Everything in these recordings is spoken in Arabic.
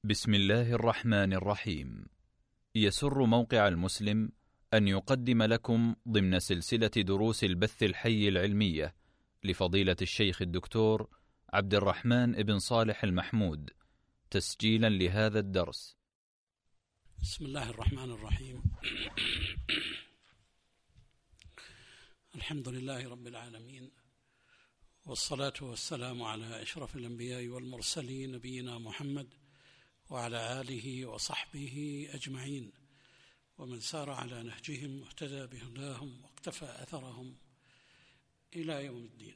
بسم الله الرحمن الرحيم. يسر موقع المسلم أن يقدم لكم ضمن سلسلة دروس البث الحي العلمية لفضيلة الشيخ الدكتور عبد الرحمن بن صالح المحمود، تسجيلا لهذا الدرس. بسم الله الرحمن الرحيم. الحمد لله رب العالمين، والصلاة والسلام على أشرف الأنبياء والمرسلين نبينا محمد وعلى آله وصحبه أجمعين، ومن سار على نهجهم واهتدى بهداهم واقتفى أثرهم إلى يوم الدين.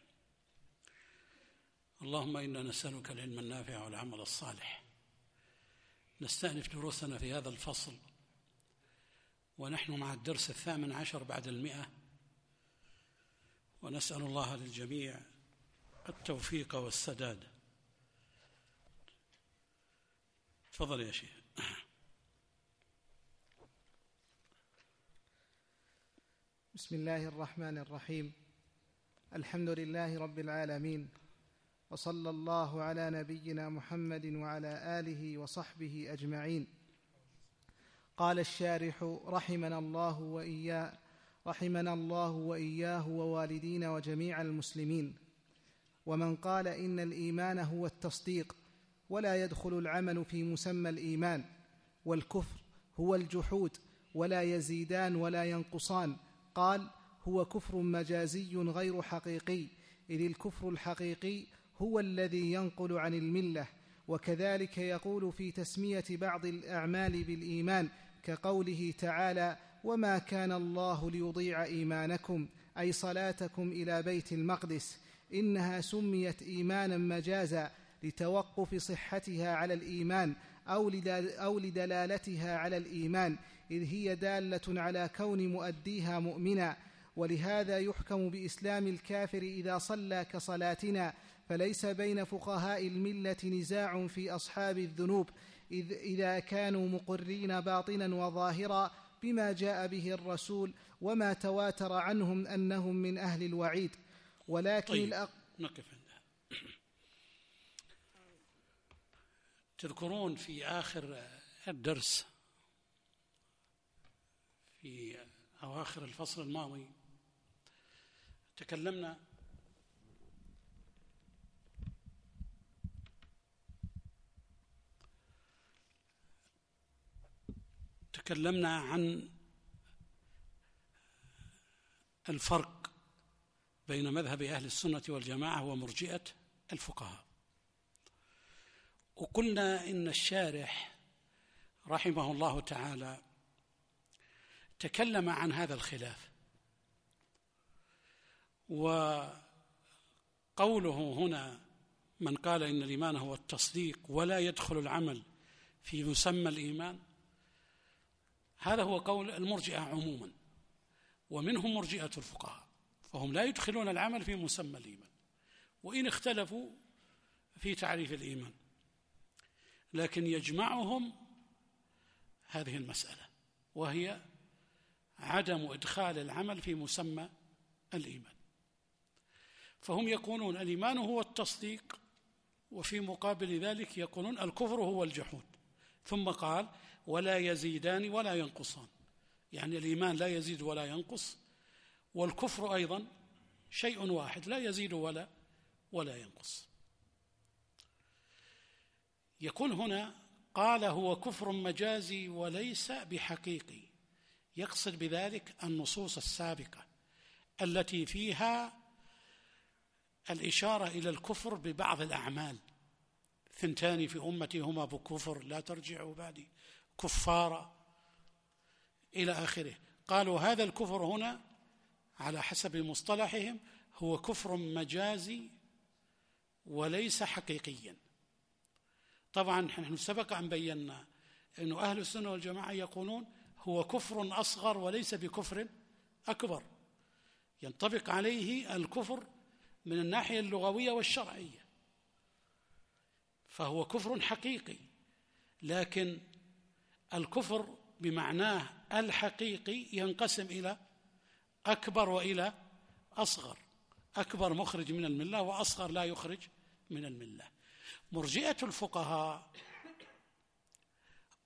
اللهم إنا نسألك العلم النافع والعمل الصالح. نستأنف دروسنا في هذا الفصل ونحن مع الدرس 18 بعد 100، ونسأل الله للجميع التوفيق والسداد. تفضل يا شيخ. بسم الله الرحمن الرحيم. الحمد لله رب العالمين، وصلى الله على نبينا محمد وعلى آله وصحبه أجمعين. قال الشارح رحمنا الله وإياه ووالدينا وجميع المسلمين. ومن قال إن الإيمان هو التصديق ولا يدخل العمل في مسمى الإيمان، والكفر هو الجحود ولا يزيدان ولا ينقصان، قال هو كفر مجازي غير حقيقي، إذ الكفر الحقيقي هو الذي ينقل عن الملة. وكذلك يقول في تسمية بعض الأعمال بالإيمان كقوله تعالى: وما كان الله ليضيع إيمانكم، أي صلاتكم إلى بيت المقدس. إنها سميت إيمانا مجازا لتوقف صحتها على الإيمان أو لدلالتها على الإيمان، إذ هي دالة على كون مؤديها مؤمنا. ولهذا يحكم بإسلام الكافر إذا صلى كصلاتنا، فليس بين فقهاء الملة نزاع في أصحاب الذنوب إذا كانوا مقرين باطنا وظاهرا بما جاء به الرسول وما تواتر عنهم أنهم من أهل الوعيد. ولكن نقف عندها. تذكرون في آخر الدرس في أواخر الفصل الماضي تكلمنا عن الفرق بين مذهب أهل السنة والجماعة ومرجئة الفقهاء، وقلنا إن الشارح رحمه الله تعالى تكلم عن هذا الخلاف، وقوله هنا من قال إن الإيمان هو التصديق ولا يدخل العمل في مسمى الإيمان، هذا هو قول المرجئة عموما، ومنهم مرجئة الفقهاء، فهم لا يدخلون العمل في مسمى الإيمان، وإن اختلفوا في تعريف الإيمان، لكن يجمعهم هذه المسألة، وهي عدم إدخال العمل في مسمى الإيمان. فهم يقولون الإيمان هو التصديق، وفي مقابل ذلك يقولون الكفر هو الجحود. ثم قال ولا يزيدان ولا ينقصان، يعني الإيمان لا يزيد ولا ينقص، والكفر أيضا شيء واحد لا يزيد ولا ينقص. يكون هنا قال هو كفر مجازي وليس بحقيقي، يقصد بذلك النصوص السابقة التي فيها الإشارة إلى الكفر ببعض الأعمال. 2 في أمتي هما بكفر لا ترجعوا بعدي كفارا إلى آخره. قالوا هذا الكفر هنا على حسب مصطلحهم هو كفر مجازي وليس حقيقيا. طبعا نحن سبق أن بينا أن أهل السنة والجماعة يقولون هو كفر أصغر وليس بكفر أكبر، ينطبق عليه الكفر من الناحية اللغوية والشرعية، فهو كفر حقيقي، لكن الكفر بمعناه الحقيقي ينقسم إلى أكبر وإلى أصغر، أكبر مخرج من الملة وأصغر لا يخرج من الملة. مرجئة الفقهاء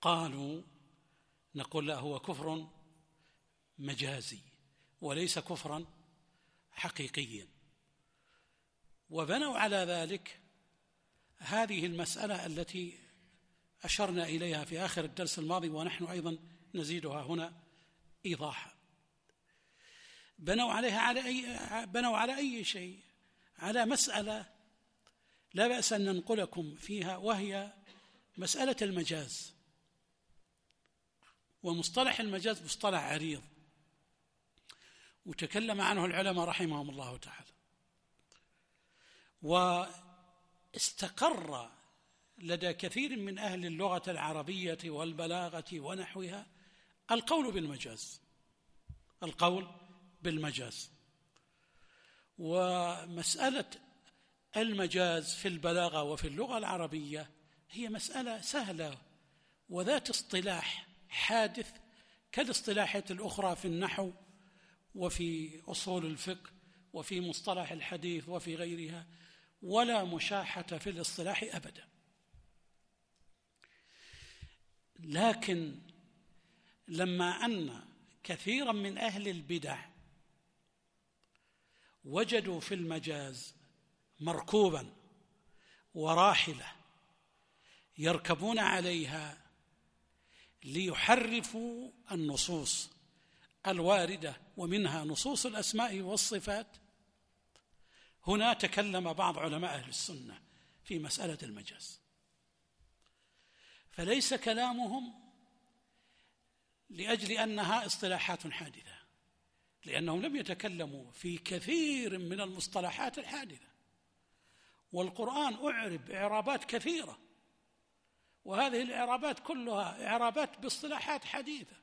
قالوا نقول لا، هو كفر مجازي وليس كفرا حقيقيا، وبنوا على ذلك هذه المسألة التي أشرنا إليها في آخر الدرس الماضي، ونحن أيضا نزيدها هنا إيضاحا. بنوا على أي شيء؟ على مسألة لا بأس أن ننقلكم فيها، وهي مسألة المجاز. ومصطلح المجاز مصطلح عريض وتكلم عنه العلماء رحمهم الله تعالى، واستقر لدى كثير من أهل اللغة العربية والبلاغة ونحوها القول بالمجاز. ومسألة المجاز في البلاغة وفي اللغة العربية هي مسألة سهلة وذات اصطلاح حادث كالاصطلاحات الأخرى في النحو وفي أصول الفقه وفي مصطلح الحديث وفي غيرها، ولا مشاحة في الاصطلاح أبدا. لكن لما أن كثيرا من أهل البدع وجدوا في المجاز مركوبا وراحلة يركبون عليها ليحرفوا النصوص الواردة ومنها نصوص الأسماء والصفات، هنا تكلم بعض علماء أهل السنة في مسألة المجاز، فليس كلامهم لأجل أنها اصطلاحات حادثة، لأنهم لم يتكلموا في كثير من المصطلحات الحادثة، والقرآن أعرب إعرابات كثيرة، وهذه الإعرابات كلها إعرابات باصطلاحات حديثة،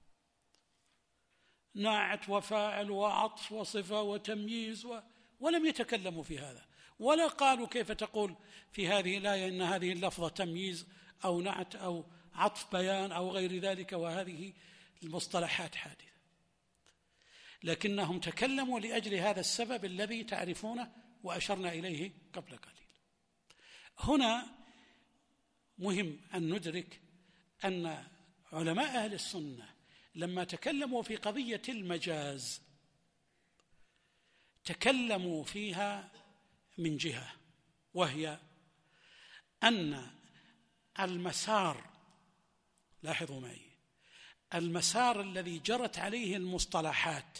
ناعت وفاعل وعطف وصفة وتمييز ولم يتكلموا في هذا، ولا قالوا كيف تقول في هذه الآية إن هذه اللفظة تمييز أو نعت أو عطف بيان أو غير ذلك، وهذه المصطلحات حادثة. لكنهم تكلموا لأجل هذا السبب الذي تعرفونه وأشرنا إليه قبل قليل. هنا مهم أن ندرك أن علماء أهل السنة لما تكلموا في قضية المجاز تكلموا فيها من جهة، وهي أن المسار، لاحظوا معي، المسار الذي جرت عليه المصطلحات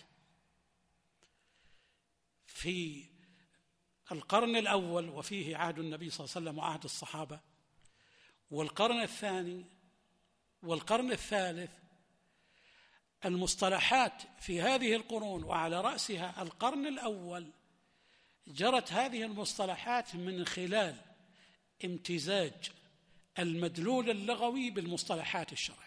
في القرن الأول وفيه عهد النبي صلى الله عليه وسلم وعهد الصحابة، والقرن الثاني والقرن الثالث، المصطلحات في هذه القرون وعلى رأسها القرن الأول جرت هذه المصطلحات من خلال امتزاج المدلول اللغوي بالمصطلحات الشرعية،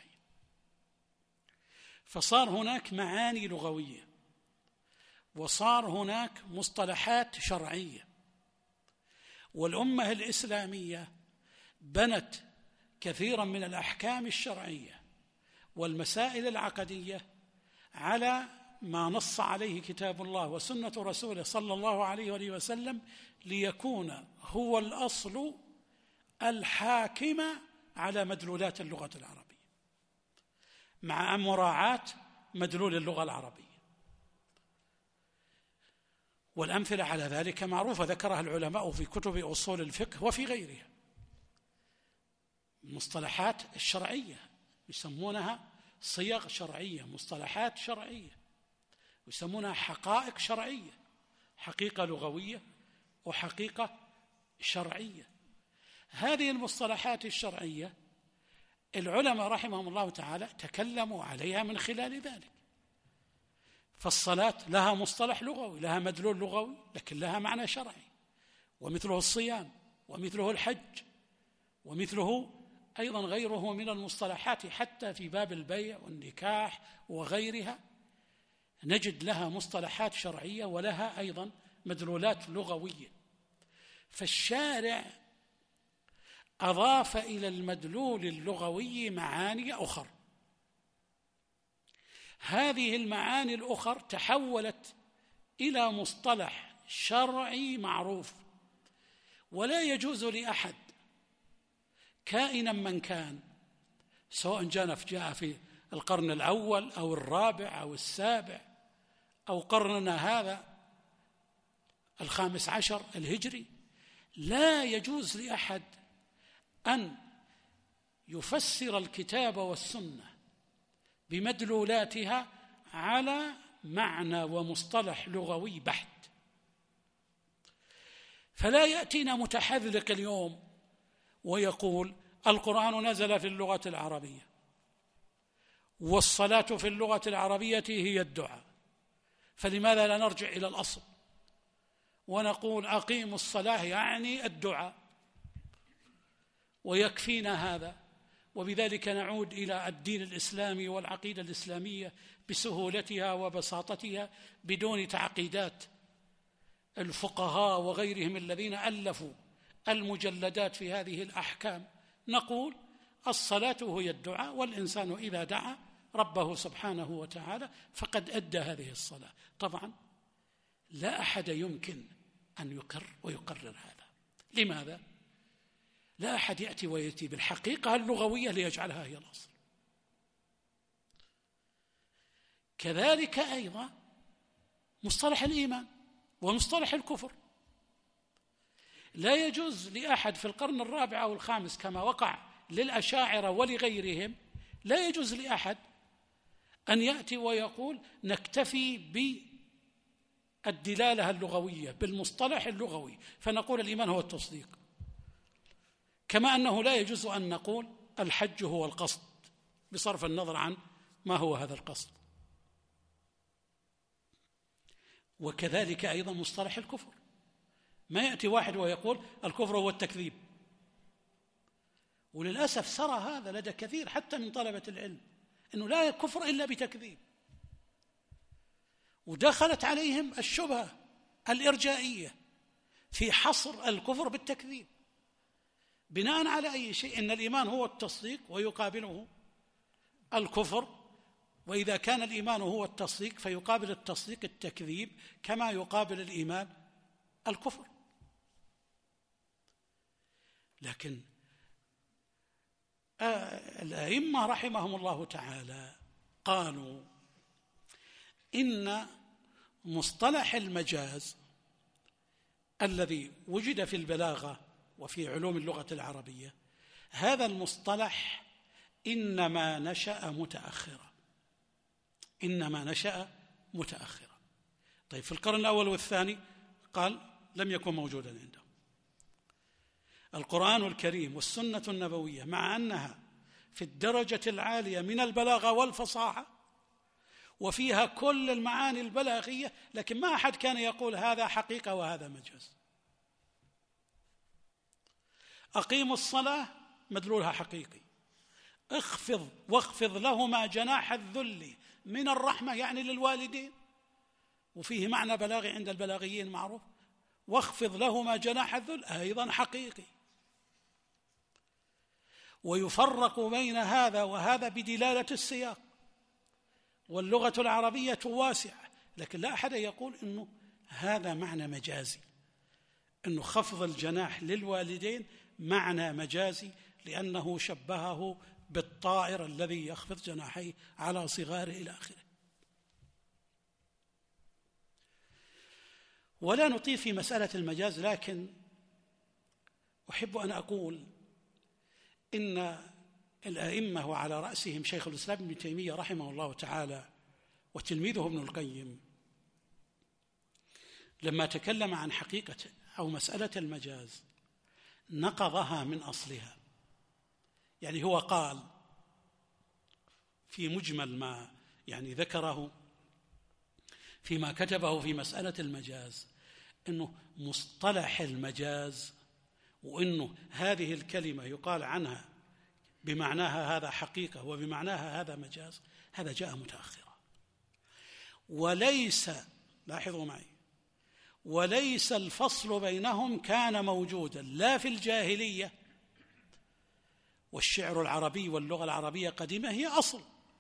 فصار هناك معاني لغوية وصار هناك مصطلحات شرعية. والأمة الإسلامية بنت كثيرا من الأحكام الشرعية والمسائل العقدية على ما نص عليه كتاب الله وسنة رسوله صلى الله عليه وآله وسلم، ليكون هو الأصل الحاكم على مدلولات اللغة العربية مع مراعاة مدلول اللغة العربية. والأمثلة على ذلك معروفة ذكرها العلماء في كتب أصول الفقه وفي غيرها. المصطلحات الشرعية يسمونها صيغ شرعية، مصطلحات شرعية، يسمونها حقائق شرعية، حقيقة لغوية وحقيقة شرعية. هذه المصطلحات الشرعية العلماء رحمهم الله تعالى تكلموا عليها من خلال ذلك. فالصلاة لها مصطلح لغوي، لها مدلول لغوي، لكن لها معنى شرعي، ومثله الصيام ومثله الحج ومثله أيضا غيره من المصطلحات، حتى في باب البيع والنكاح وغيرها نجد لها مصطلحات شرعية ولها أيضا مدلولات لغوية. فالشارع أضاف إلى المدلول اللغوي معاني أخرى، هذه المعاني الأخرى تحولت إلى مصطلح شرعي معروف، ولا يجوز لأحد كائنا من كان سواء جاء في القرن الأول أو الرابع أو السابع أو قرننا هذا 15 الهجري، لا يجوز لأحد أن يفسر الكتاب والسنة بمدلولاتها على معنى ومصطلح لغوي بحت. فلا يأتينا متحذلق اليوم ويقول القرآن نزل في اللغة العربية والصلاة في اللغة العربية هي الدعاء، فلماذا لا نرجع إلى الأصل ونقول أقيموا الصلاة يعني الدعاء ويكفينا هذا، وبذلك نعود إلى الدين الإسلامي والعقيدة الإسلامية بسهولتها وبساطتها بدون تعقيدات الفقهاء وغيرهم الذين ألفوا المجلدات في هذه الأحكام. نقول الصلاة هي الدعاء، والإنسان إذا دعا ربه سبحانه وتعالى فقد أدى هذه الصلاة. طبعا لا أحد يمكن أن يقر ويقرر هذا. لماذا؟ لا أحد يأتي بالحقيقة اللغوية ليجعلها هي الأصل. كذلك أيضا مصطلح الإيمان ومصطلح الكفر، لا يجوز لأحد في القرن الرابع أو الخامس كما وقع للأشاعرة ولغيرهم، لا يجوز لأحد أن يأتي ويقول نكتفي بالدلالة اللغوية بالمصطلح اللغوي فنقول الإيمان هو التصديق، كما أنه لا يجوز أن نقول الحج هو القصد بصرف النظر عن ما هو هذا القصد. وكذلك أيضا مصطلح الكفر، ما يأتي واحد ويقول الكفر هو التكذيب، وللأسف سرى هذا لدى كثير حتى من طلبة العلم أنه لا كفر إلا بتكذيب، ودخلت عليهم الشبهة الإرجائية في حصر الكفر بالتكذيب بناء على أي شيء؟ إن الإيمان هو التصديق ويقابله الكفر، وإذا كان الإيمان هو التصديق فيقابل التصديق التكذيب كما يقابل الإيمان الكفر. لكن الأئمة رحمهم الله تعالى قالوا إن مصطلح المجاز الذي وجد في البلاغة وفي علوم اللغة العربية، هذا المصطلح إنما نشأ متأخرا. طيب في القرن الأول والثاني قال لم يكن موجودا عندهم. القرآن الكريم والسنة النبوية مع أنها في الدرجة العالية من البلاغة والفصاحة وفيها كل المعاني البلاغية، لكن ما أحد كان يقول هذا حقيقة وهذا مجاز. أقيموا الصلاة مدلولها حقيقي، واخفض لهما جناح الذل من الرحمة يعني للوالدين، وفيه معنى بلاغي عند البلاغيين معروف، واخفض لهما جناح الذل أيضا حقيقي. ويفرق بين هذا وهذا بدلالة السياق، واللغة العربية واسعة، لكن لا أحد يقول إنه هذا معنى مجازي، إنه خفض الجناح للوالدين معنى مجازي لأنه شبهه بالطائر الذي يخفض جناحيه على صغاره إلى آخره. ولا نطيل في مسألة المجاز، لكن أحب أن أقول إن الأئمة وعلى رأسهم شيخ الإسلام ابن تيمية رحمه الله تعالى وتلميذه ابن القيم لما تكلم عن حقيقة أو مسألة المجاز نقضها من أصلها. يعني هو قال في مجمل ما يعني ذكره فيما كتبه في مسألة المجاز إنه مصطلح المجاز وإنه هذه الكلمة يقال عنها بمعناها هذا حقيقة وبمعناها هذا مجاز، هذا جاء متأخرا. وليس، لاحظوا معي، وليس الفصل بينهم كان موجودا لا في الجاهلية، والشعر العربي واللغة العربية قديمة هي أصل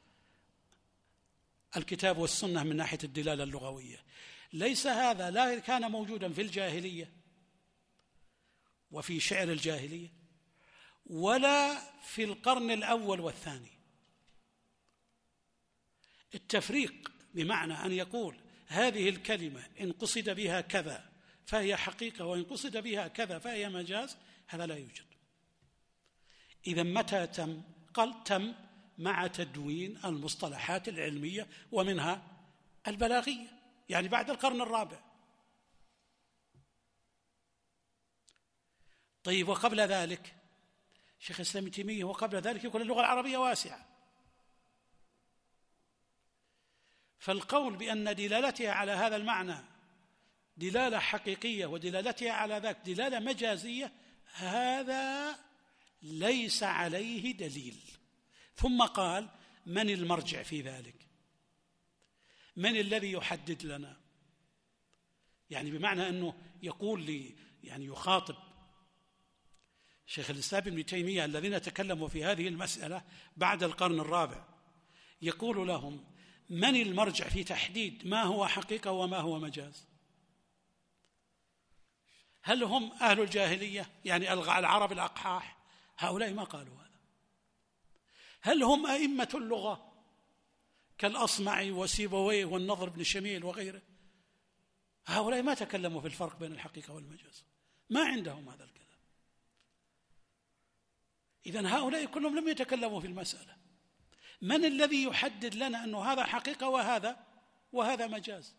الكتاب والسنة من ناحية الدلالة اللغوية، ليس هذا لا كان موجودا في الجاهلية وفي شعر الجاهلية ولا في القرن الأول والثاني. التفريق بمعنى أن يقول هذه الكلمة إن قصد بها كذا فهي حقيقة وإن قصد بها كذا فهي مجاز، هذا لا يوجد. إذا متى تم؟ قال تم مع تدوين المصطلحات العلمية ومنها البلاغية، يعني بعد القرن الرابع. طيب وقبل ذلك شيخ الإسلام ابن تيمية وقبل ذلك يقول اللغة العربية واسعة، فالقول بأن دلالتها على هذا المعنى دلالة حقيقية ودلالتها على ذاك دلالة مجازية، هذا ليس عليه دليل. ثم قال من المرجع في ذلك؟ من الذي يحدد لنا؟ يعني بمعنى أنه يقول لي، يعني يخاطب شيخ الإسلام ابن تيمية الذين تكلموا في هذه المسألة بعد القرن الرابع، يقول لهم من المرجع في تحديد ما هو حقيقة وما هو مجاز؟ هل هم أهل الجاهلية يعني العرب الأقحاح؟ هؤلاء ما قالوا هذا. هل هم أئمة اللغة كالأصمعي وسيبويه والنضر بن شميل وغيره؟ هؤلاء ما تكلموا في الفرق بين الحقيقة والمجاز، ما عندهم هذا الكلام. إذن هؤلاء كلهم لم يتكلموا في المسألة. من الذي يحدد لنا أنه هذا حقيقة وهذا مجاز؟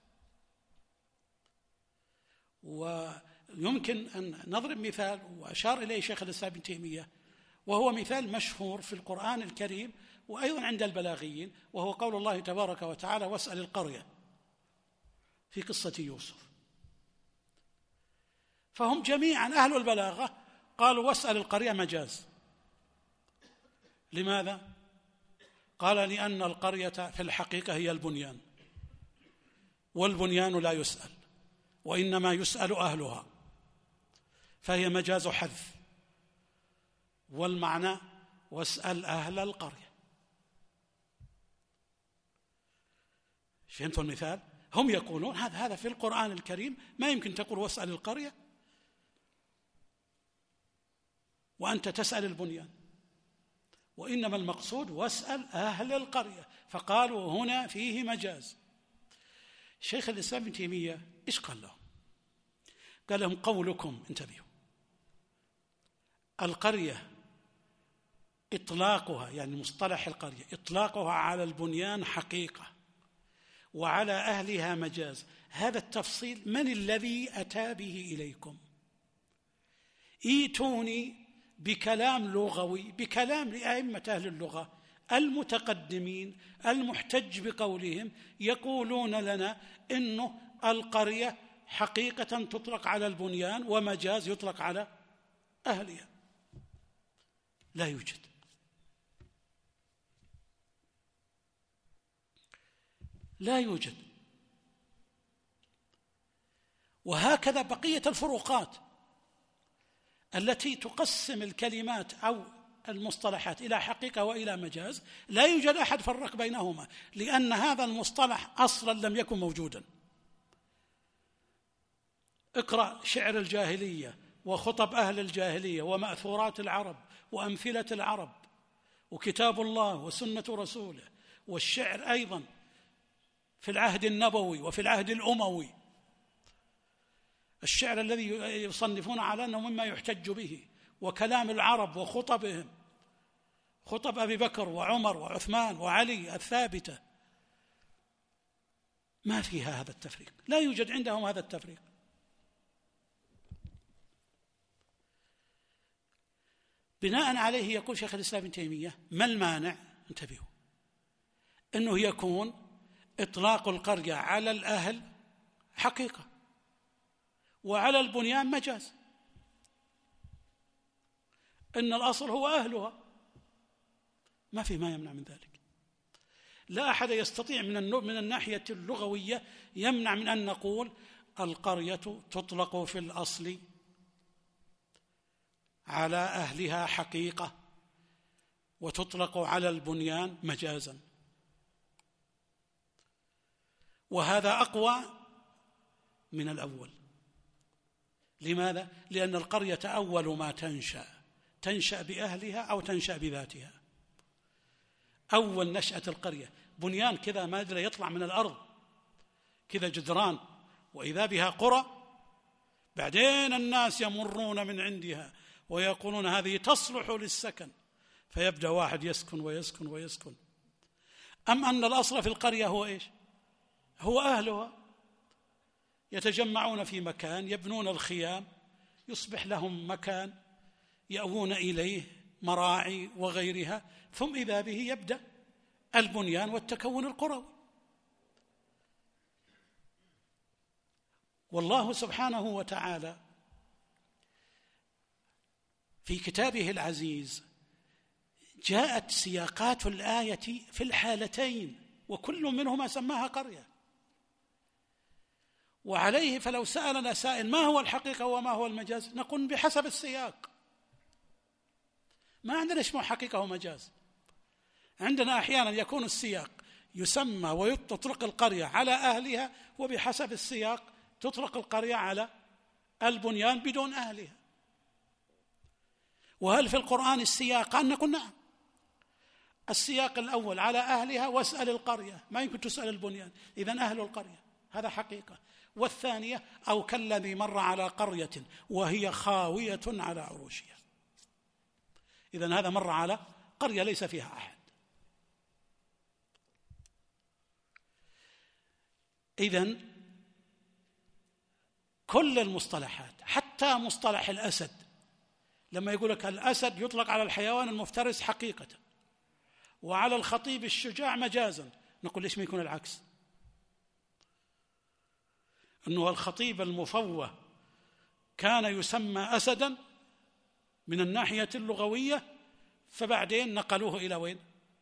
ويمكن أن نضرب مثال وأشار إليه شيخ الإسلام ابن تيمية، وهو مثال مشهور في القرآن الكريم وأيضا عند البلاغيين، وهو قول الله تبارك وتعالى واسأل القرية في قصة يوسف. فهم جميعا أهل البلاغة قالوا واسأل القرية مجاز. لماذا؟ قال لأن القرية في الحقيقة هي البنيان، والبنيان لا يسأل وإنما يسأل أهلها، فهي مجاز حذف، والمعنى واسأل أهل القرية. فهمتوا المثال؟ هم يقولون هذا في القرآن الكريم ما يمكن تقول واسأل القرية وأنت تسأل البنيان، وإنما المقصود واسأل أهل القرية، فقالوا هنا فيه مجاز. شيخ الإسلام ابن تيمية إيش قال لهم؟ قال لهم قولكم، انتبهوا، القرية إطلاقها يعني مصطلح القرية إطلاقها على البنيان حقيقة وعلى أهلها مجاز، هذا التفصيل من الذي أتى به إليكم؟ إيتوني بكلام لغوي، بكلام لأئمة أهل اللغة المتقدمين المحتج بقولهم، يقولون لنا إنه القرية حقيقة تطلق على البنيان ومجاز يطلق على أهلها. لا يوجد. لا يوجد. وهكذا بقية الفروقات التي تقسم الكلمات أو المصطلحات إلى حقيقة وإلى مجاز، لا يوجد أحد فرق بينهما، لأن هذا المصطلح أصلا لم يكن موجودا. اقرأ شعر الجاهلية وخطب أهل الجاهلية ومأثورات العرب وأمثلة العرب وكتاب الله وسنة رسوله، والشعر أيضا في العهد النبوي وفي العهد الأموي، الشعر الذي يصنفون على أنه مما يحتج به، وكلام العرب وخطبهم، خطب أبي بكر وعمر وعثمان وعلي الثابتة، ما فيها هذا التفريق، لا يوجد عندهم هذا التفريق. بناء عليه يقول شيخ الإسلام ابن تيمية ما المانع، انتبهوا، أنه يكون إطلاق القرية على الأهل حقيقة وعلى البنيان مجاز، إن الأصل هو أهلها، ما في ما يمنع من ذلك. لا أحد يستطيع من الناحية اللغوية يمنع من أن نقول القرية تطلق في الأصل على أهلها حقيقة وتطلق على البنيان مجازا، وهذا أقوى من الأول. لماذا؟ لأن القرية أول ما تنشأ تنشأ بأهلها أو تنشأ بذاتها. أول نشأة القرية بنيان كذا ما أدري يطلع من الأرض كذا جدران، وإذا بها قرى، بعدين الناس يمرون من عندها ويقولون هذه تصلح للسكن، فيبدأ واحد يسكن ويسكن ويسكن. أم أن الأصل في القرية هو إيش؟ هو أهلها يتجمعون في مكان، يبنون الخيام، يصبح لهم مكان يأوون إليه، مراعي وغيرها، ثم إذا به يبدأ البنيان والتكون القروي. والله سبحانه وتعالى في كتابه العزيز جاءت سياقات الآية في الحالتين، وكل منهما سماها قرية. وعليه فلو سألنا سائل ما هو الحقيقة وما هو المجاز، نقول بحسب السياق. ما عندنا اسمه حقيقة ومجاز، عندنا أحيانا يكون السياق يسمى وتطلق القرية على أهلها، وبحسب السياق تطلق القرية على البنيان بدون أهلها. وهل في القرآن السياق؟ نقول نعم. السياق الأول على أهلها واسأل القرية، ما يمكن تسأل البنيان، إذن أهل القرية هذا حقيقة. والثانية أو كالذي مر على قرية وهي خاوية على عروشها، إذن هذا مر على قرية ليس فيها أحد. إذن كل المصطلحات، حتى مصطلح الأسد، لما يقول لك الأسد يطلق على الحيوان المفترس حقيقة، وعلى الخطيب الشجاع مجازا، نقول ليش ما يكون العكس؟ أنه الخطيب المفوه كان يسمى أسدا من الناحية اللغوية، فبعدين نقلوه إلى وين؟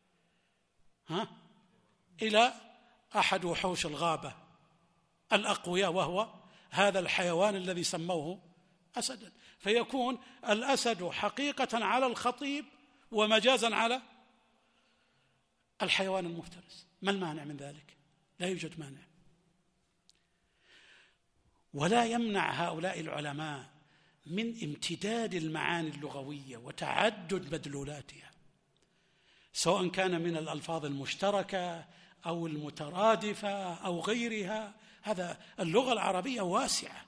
إلى أحد وحوش الغابة الأقوياء، وهو هذا الحيوان الذي سموه أسدا. فيكون الأسد حقيقة على الخطيب ومجازا على الحيوان المفترس. ما المانع من ذلك؟ لا يوجد مانع. ولا يمنع هؤلاء العلماء من امتداد المعاني اللغوية وتعدد مدلولاتها، سواء كان من الألفاظ المشتركة أو المترادفة أو غيرها. هذا اللغة العربية واسعة،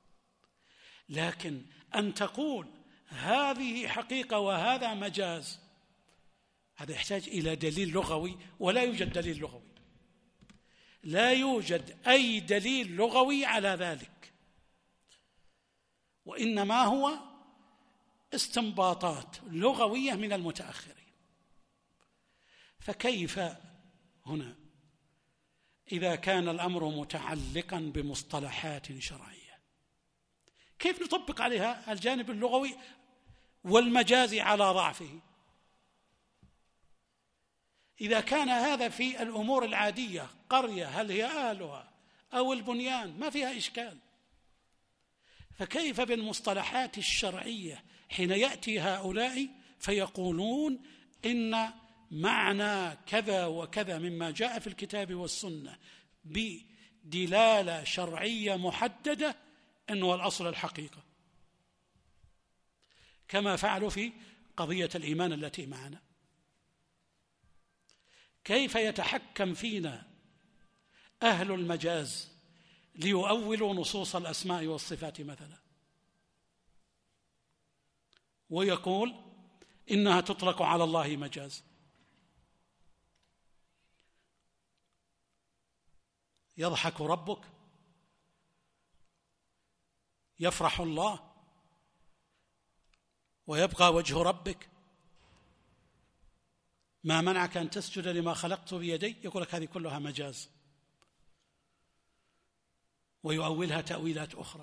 لكن أن تقول هذه حقيقة وهذا مجاز، هذا يحتاج إلى دليل لغوي، ولا يوجد دليل لغوي، لا يوجد أي دليل لغوي على ذلك، وإنما هو استنباطات لغوية من المتأخرين. فكيف هنا إذا كان الأمر متعلقا بمصطلحات شرعية، كيف نطبق عليها الجانب اللغوي والمجازي على ضعفه؟ إذا كان هذا في الأمور العادية، قرية هل هي أهلها أو البنيان ما فيها إشكال، فكيف بالمصطلحات الشرعية حين يأتي هؤلاء فيقولون إن معنى كذا وكذا مما جاء في الكتاب والسنة بدلالة شرعية محددة أنه الأصل الحقيقة، كما فعلوا في قضية الإيمان التي معنا. كيف يتحكم فينا أهل المجاز ليؤولوا نصوص الأسماء والصفات مثلا، ويقول إنها تطلق على الله مجاز؟ يضحك ربك، يفرح الله، ويبقى وجه ربك، ما منعك أن تسجد لما خلقت بيدي؟ يقول لك هذه كلها مجاز، ويؤولها تأويلات أخرى.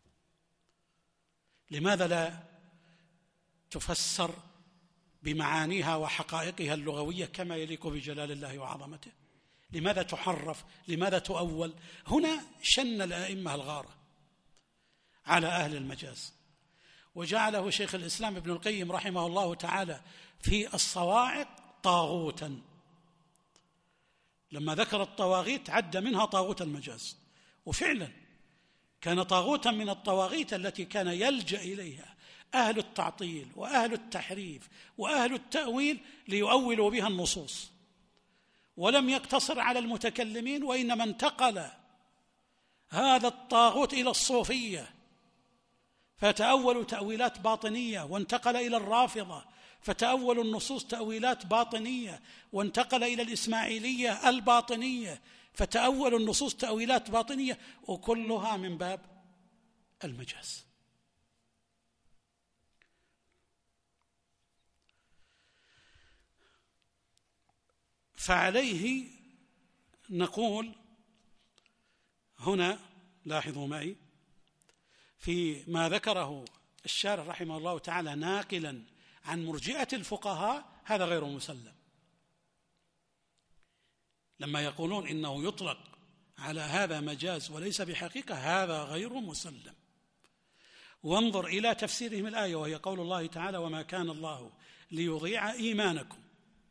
لماذا لا تفسر بمعانيها وحقائقها اللغوية كما يليق بجلال الله وعظمته؟ لماذا تحرف؟ لماذا تؤول؟ هنا شن الأئمة الغارة على أهل المجاز، وجعله شيخ الإسلام ابن القيم رحمه الله تعالى في الصواعق طاغوتا. لما ذكر الطواغيت عد منها طاغوت المجاز، وفعلا كان طاغوتا من الطواغيت التي كان يلجأ إليها أهل التعطيل وأهل التحريف وأهل التأويل ليؤولوا بها النصوص، ولم يقتصر على المتكلمين، وإنما انتقل هذا الطاغوت إلى الصوفية فتأولوا تأويلات باطنية، وانتقل إلى الرافضة فتأولوا النصوص تأويلات باطنية، وانتقل إلى الإسماعيلية الباطنية فتأولوا النصوص تأويلات باطنية، وكلها من باب المجاز. فعليه نقول هنا، لاحظوا معي في ما ذكره الشارح رحمه الله تعالى ناقلا عن مرجئة الفقهاء، هذا غير مسلم. لما يقولون إنه يطلق على هذا مجاز وليس بحقيقة، هذا غير مسلم. وانظر إلى تفسيرهم الآية، وهي قول الله تعالى: وما كان الله ليضيع إيمانكم.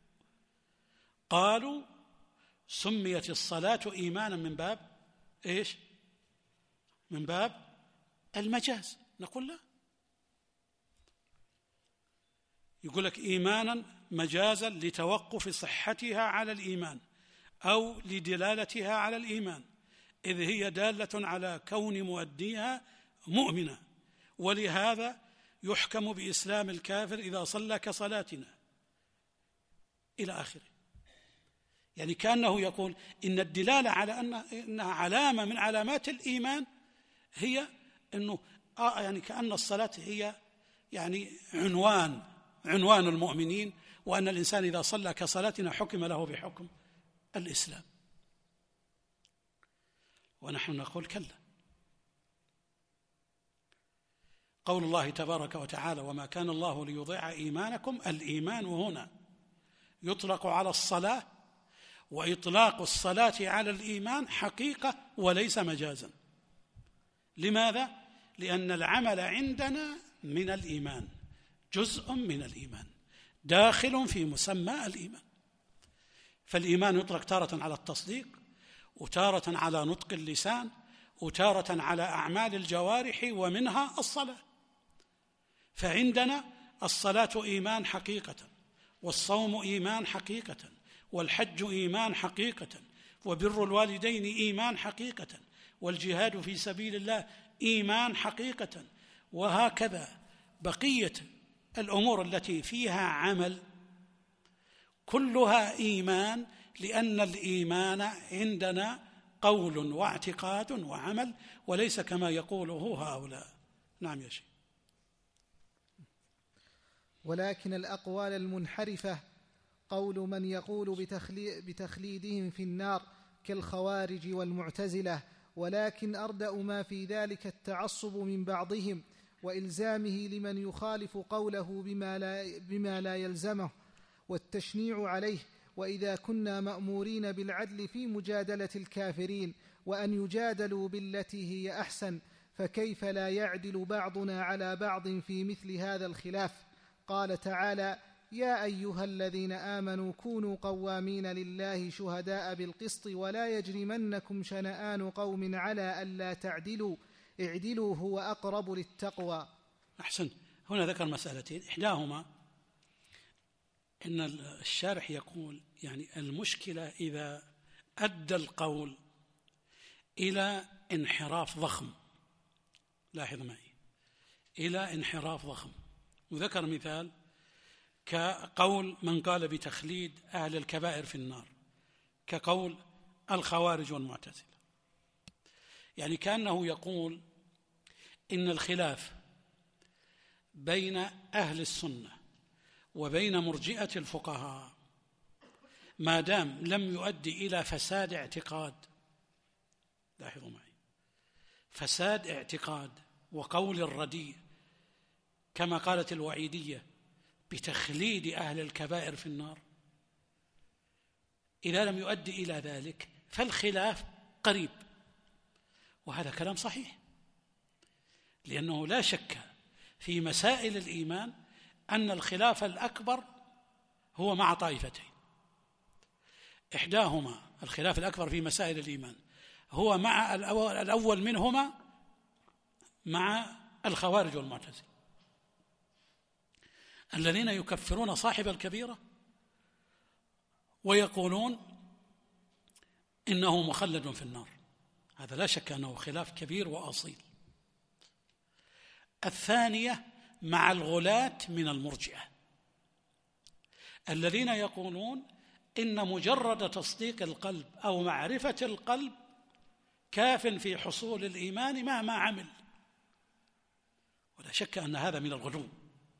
قالوا سميت الصلاة إيمانا من باب إيش؟ من باب المجاز. نقول لا، يقول لك إيمانا مجازا لتوقف صحتها على الإيمان أو لدلالتها على الإيمان، إذ هي دالة على كون مؤديها مؤمنا، ولهذا يحكم بإسلام الكافر إذا صلى كصلاتنا، إلى آخره. يعني كأنه يقول إن الدلالة على أنها علامة من علامات الإيمان هي أنه يعني كأن الصلاة هي يعني عنوان المؤمنين، وأن الإنسان إذا صلى كصلاتنا حكم له بحكم الإسلام. ونحن نقول كلا. قول الله تبارك وتعالى: وما كان الله ليضيع إيمانكم، الإيمان هنا يطلق على الصلاة، وإطلاق الصلاة على الإيمان حقيقة وليس مجازا. لماذا؟ لأن العمل عندنا من الإيمان، جزء من الإيمان داخل في مسمى الإيمان. فالإيمان يطلق تارة على التصديق، وتارة على نطق اللسان، وتارة على أعمال الجوارح، ومنها الصلاة. فعندنا الصلاة إيمان حقيقة، والصوم إيمان حقيقة، والحج إيمان حقيقة، وبر الوالدين إيمان حقيقة، والجهاد في سبيل الله إيمان حقيقة، وهكذا بقية الأمور التي فيها عمل كلها إيمان، لأن الإيمان عندنا قول واعتقاد وعمل، وليس كما يقوله هؤلاء. نعم يا شيخ. ولكن الأقوال المنحرفة قول من يقول بتخليدهم في النار كالخوارج والمعتزلة، ولكن أردأ ما في ذلك التعصب من بعضهم وإلزامه لمن يخالف قوله بما لا يلزمه والتشنيع عليه. وإذا كنا مأمورين بالعدل في مجادلة الكافرين وأن يجادلوا بالتي هي أحسن، فكيف لا يعدل بعضنا على بعض في مثل هذا الخلاف؟ قال تعالى: يا أيها الذين آمنوا كونوا قوامين لله شهداء بالقسط ولا يجرمنكم شنآن قوم على ألا تعدلوا اعدلوا هو أقرب للتقوى. أحسن. هنا ذكر مسألتين، إحداهما إن الشارح يقول يعني المشكلة إذا أدى القول إلى انحراف ضخم، لاحظ معي، إلى انحراف ضخم. وذكر مثال كقول من قال بتخليد أهل الكبائر في النار، كقول الخوارج والمعتزلة. يعني كأنه يقول إن الخلاف بين أهل السنة وبين مرجئة الفقهاء ما دام لم يؤدي إلى فساد اعتقاد، لاحظوا معي، فساد اعتقاد وقول الرديء كما قالت الوعيدية بتخليد أهل الكبائر في النار، إذا لم يؤدي إلى ذلك فالخلاف قريب. وهذا كلام صحيح، لأنه لا شك في مسائل الإيمان أن الخلاف الأكبر هو مع طائفتين، إحداهما الخلاف الأكبر في مسائل الإيمان هو مع الأول منهما مع الخوارج والمعتزلة، الذين يكفرون صاحب الكبيرة ويقولون إنه مخلد في النار. هذا لا شك أنه خلاف كبير وأصيل. الثانية مع الغلاة من المرجئة الذين يقولون إن مجرد تصديق القلب أو معرفة القلب كاف في حصول الإيمان مهما عمل، ولا شك أن هذا من الغلو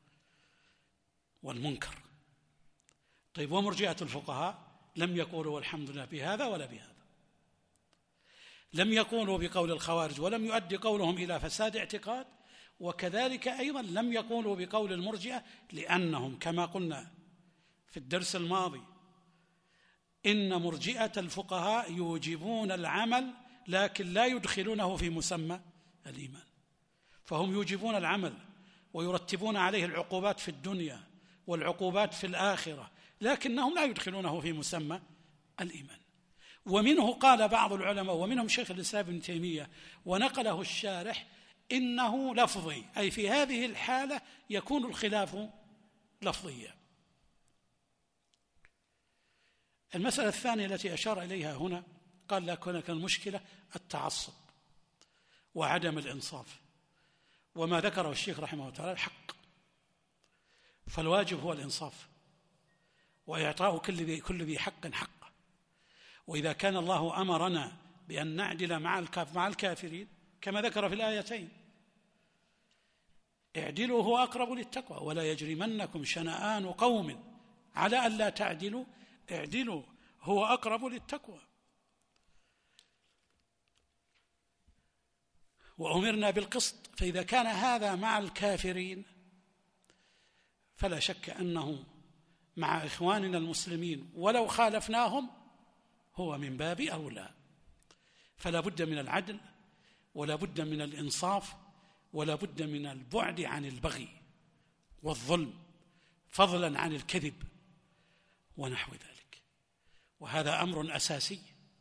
والمنكر. طيب، ومرجئة الفقهاء لم يقولوا والحمد لله بهذا ولا بهذا، لم يقولوا بقول الخوارج ولم يؤدي قولهم إلى فساد اعتقاد، وكذلك أيضا لم يقولوا بقول المرجئة، لأنهم كما قلنا في الدرس الماضي إن مرجئة الفقهاء يوجبون العمل لكن لا يدخلونه في مسمى الإيمان، فهم يوجبون العمل ويرتبون عليه العقوبات في الدنيا والعقوبات في الآخرة، لكنهم لا يدخلونه في مسمى الإيمان. ومنه قال بعض العلماء ومنهم شيخ الإسلام ابن تيمية ونقله الشارح إنه لفظي، أي في هذه الحالة يكون الخلاف لفظيا. المسألة الثانية التي أشار إليها هنا قال لك المشكلة التعصب وعدم الإنصاف، وما ذكره الشيخ رحمه الله تعالى الحق، فالواجب هو الإنصاف وإعطاء كل ذي حق حقه. وإذا كان الله أمرنا بأن نعدل مع الكافرين كما ذكر في الآيتين، اعدلوا هو أقرب للتقوى ولا يجرمنكم شنآن قوم على ألا تعدلوا اعدلوا هو أقرب للتقوى. وأمرنا بالقسط، فإذا كان هذا مع الكافرين فلا شك أنه مع إخواننا المسلمين ولو خالفناهم هو من باب أولى. فلا بد من العدل ولا بد من الإنصاف ولا بد من البعد عن البغي والظلم فضلا عن الكذب ونحو ذلك. وهذا أمر أساسي،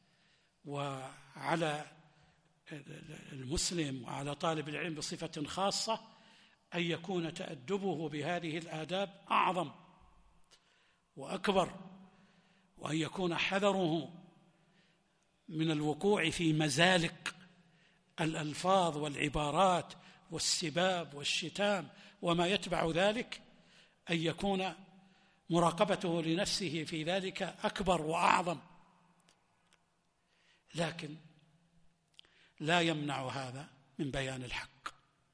وعلى المسلم وعلى طالب العلم بصفة خاصة أن يكون تأدبه بهذه الآداب أعظم وأكبر، وأن يكون حذره من الوقوع في مزالق الألفاظ والعبارات والسباب والشتام وما يتبع ذلك، أن يكون مراقبته لنفسه في ذلك أكبر وأعظم. لكن لا يمنع هذا من بيان الحق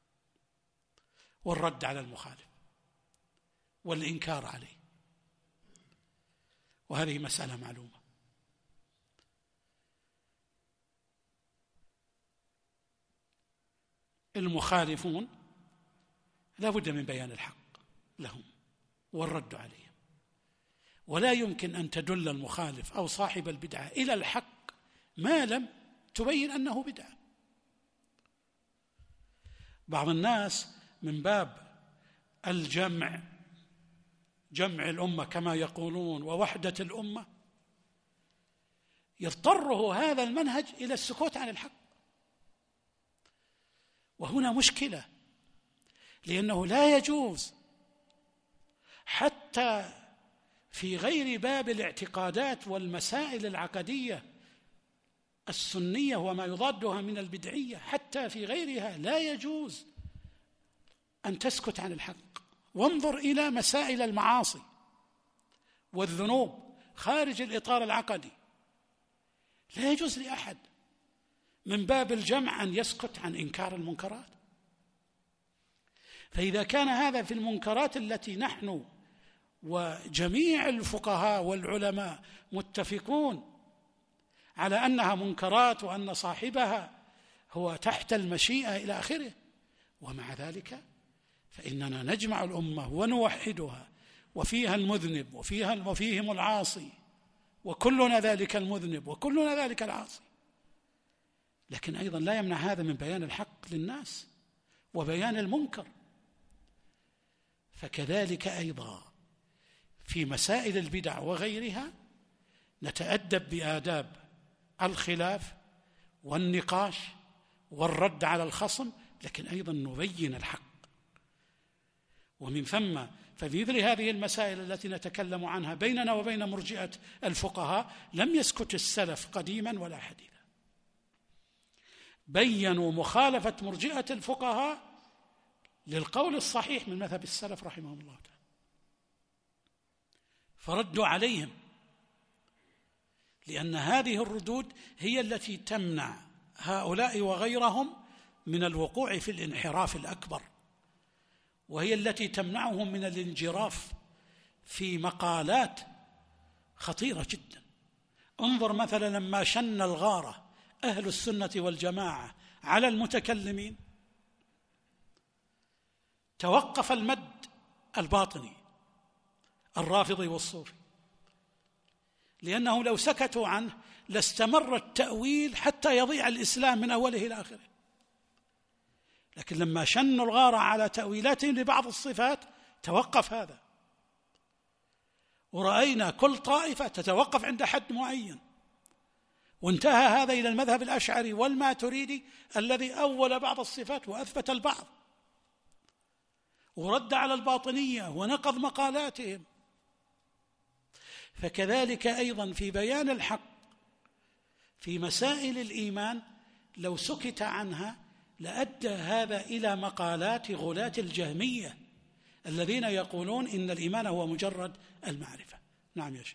والرد على المخالف والإنكار عليه، وهذه مسألة معلومة. المخالفون لا بد من بيان الحق لهم والرد عليهم، ولا يمكن أن تدل المخالف أو صاحب البدعة إلى الحق ما لم تبين أنه بدعة. بعض الناس من باب جمع الأمة كما يقولون ووحدة الأمة يضطره هذا المنهج إلى السكوت عن الحق، وهنا مشكلة، لأنه لا يجوز حتى في غير باب الاعتقادات والمسائل العقدية السنية وما يضادها من البدعية، حتى في غيرها لا يجوز أن تسكت عن الحق. وانظر إلى مسائل المعاصي والذنوب خارج الإطار العقدي، لا يجوز لأحد من باب الجمع أن يسكت عن إنكار المنكرات. فإذا كان هذا في المنكرات التي نحن وجميع الفقهاء والعلماء متفقون على أنها منكرات وأن صاحبها هو تحت المشيئة إلى آخره، ومع ذلك فإننا نجمع الأمة ونوحدها، وفيها المذنب وفيهم العاصي، وكلنا ذلك المذنب وكلنا ذلك العاصي. لكن أيضا لا يمنع هذا من بيان الحق للناس وبيان المنكر. فكذلك أيضا في مسائل البدع وغيرها نتأدب بآداب الخلاف والنقاش والرد على الخصم، لكن أيضا نبين الحق. ومن ثم ففي مثل هذه المسائل التي نتكلم عنها بيننا وبين مرجئة الفقهاء لم يسكت السلف قديما ولا حديثا، بيّنوا مخالفة مرجئة الفقهاء للقول الصحيح من مذهب السلف رحمهم الله تعالى، فردوا عليهم، لأن هذه الردود هي التي تمنع هؤلاء وغيرهم من الوقوع في الانحراف الأكبر، وهي التي تمنعهم من الانجراف في مقالات خطيرة جدا. انظر مثلا لما شن الغارة أهل السنة والجماعة على المتكلمين، توقف المد الباطني الرافضي والصوفي، لأنه لو سكتوا عنه لاستمر التأويل حتى يضيع الإسلام من أوله إلى آخره. لكن لما شنوا الغارة على تأويلاتهم لبعض الصفات توقف هذا، ورأينا كل طائفة تتوقف عند حد معين، وانتهى هذا إلى المذهب الأشعري والماتريدي الذي أول بعض الصفات وأثبت البعض، ورد على الباطنية ونقض مقالاتهم. فكذلك أيضا في بيان الحق في مسائل الإيمان لو سكت عنها لأدى هذا إلى مقالات غلاة الجهمية الذين يقولون إن الإيمان هو مجرد المعرفة. نعم يا شيخ.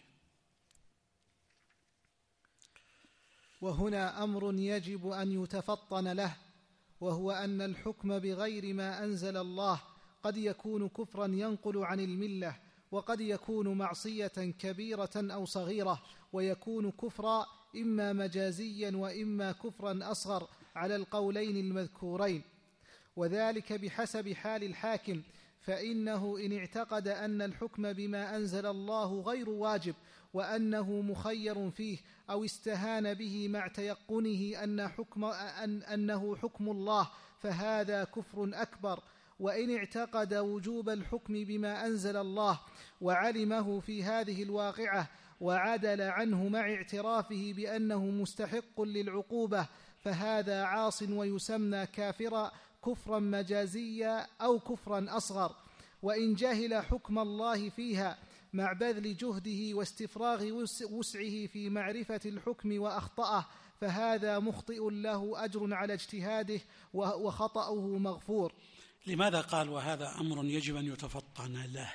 وهنا أمر يجب أن يتفطن له، وهو أن الحكم بغير ما أنزل الله قد يكون كفرا ينقل عن الملة، وقد يكون معصية كبيرة أو صغيرة، ويكون كفرا إما مجازيا وإما كفرا أصغر على القولين المذكورين، وذلك بحسب حال الحاكم، فإنه إن اعتقد أن الحكم بما أنزل الله غير واجب وأنه مخير فيه، أو استهان به مع تيقنه أنه حكم الله، فهذا كفر أكبر. وإن اعتقد وجوب الحكم بما أنزل الله وعلمه في هذه الواقعة وعدل عنه مع اعترافه بأنه مستحق للعقوبة، فهذا عاص ويسمى كافرا كفرا مجازيا أو كفرا أصغر. وإن جهل حكم الله فيها مع بذل جهده واستفراغ وسعه في معرفة الحكم وأخطأه، فهذا مخطئ له أجر على اجتهاده وخطأه مغفور. لماذا قال وهذا أمر يجب أن يتفطن له؟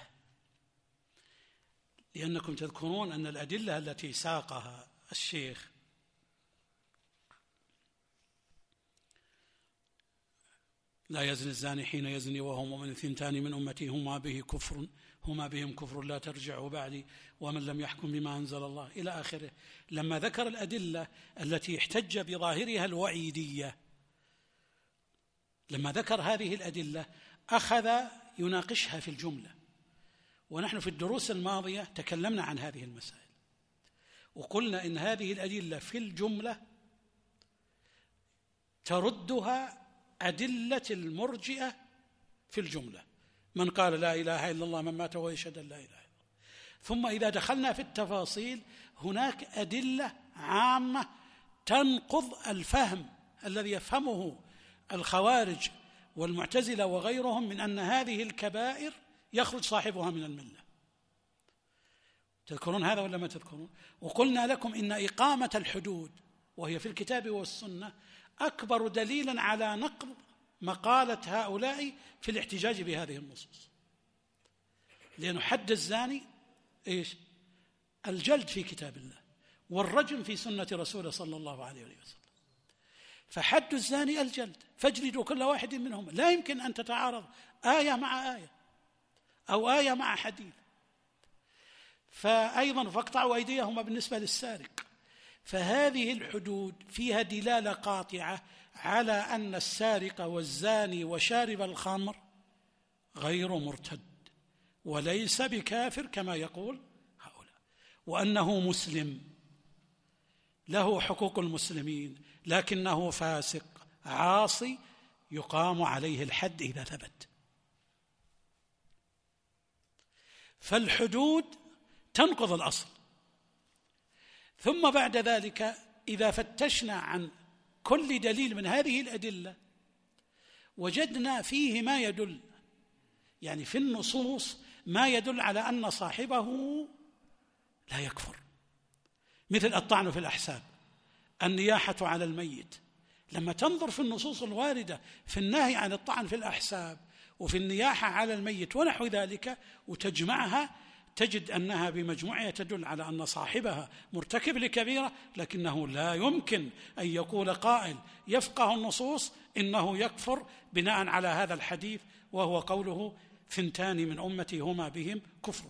لأنكم تذكرون أن الأدلة التي ساقها الشيخ لا يزني الزاني حين يزني وهو مؤمن، 2 من أمتي هما بهم كفر لا ترجعوا بعدي ومن لم يحكم بما أنزل الله إلى آخره. لما ذكر الأدلة التي احتج بظاهرها الوعيدية، لما ذكر هذه الأدلة أخذ يناقشها في الجملة، ونحن في الدروس الماضية تكلمنا عن هذه المسائل وقلنا إن هذه الأدلة في الجملة تردها أدلة المرجئة في الجملة، من قال لا إله إلا الله من مات ويشهد أن لا إله إلا الله. ثم إذا دخلنا في التفاصيل هناك أدلة عامة تنقض الفهم الذي يفهمه الخوارج والمعتزلة وغيرهم من أن هذه الكبائر يخرج صاحبها من الملة. تذكرون هذا ولا ما تذكرون؟ وقلنا لكم إن إقامة الحدود وهي في الكتاب والسنة أكبر دليل على نقض مقالة هؤلاء في الاحتجاج بهذه النصوص، لأنه حد الزاني إيش؟ الجلد في كتاب الله، والرجم في سنة رسوله صلى الله عليه وسلم، فحد الزاني الجلد، فاجلدوا كل واحد منهم. لا يمكن أن تتعارض آية مع آية أو آية مع حديث. فأيضا فاقطعوا أيديهما بالنسبة للسارق. فهذه الحدود فيها دلالة قاطعة على أن السارق والزاني وشارب الخمر غير مرتد وليس بكافر كما يقول هؤلاء، وأنه مسلم له حقوق المسلمين لكنه فاسق عاصي يقام عليه الحد إذا ثبت. فالحدود تنقض الأصل. ثم بعد ذلك إذا فتشنا عن كل دليل من هذه الأدلة وجدنا فيه ما يدل، يعني في النصوص ما يدل على أن صاحبه لا يكفر، مثل الطعن في الأحساب، النياحة على الميت. لما تنظر في النصوص الواردة في النهي عن الطعن في الأحساب وفي النياحة على الميت ونحو ذلك وتجمعها، تجد أنها بمجموعها تدل على أن صاحبها مرتكب لكبيرة، لكنه لا يمكن أن يقول قائل يفقه النصوص إنه يكفر بناء على هذا الحديث، وهو قوله 2 من أمتي هما بهم كفر.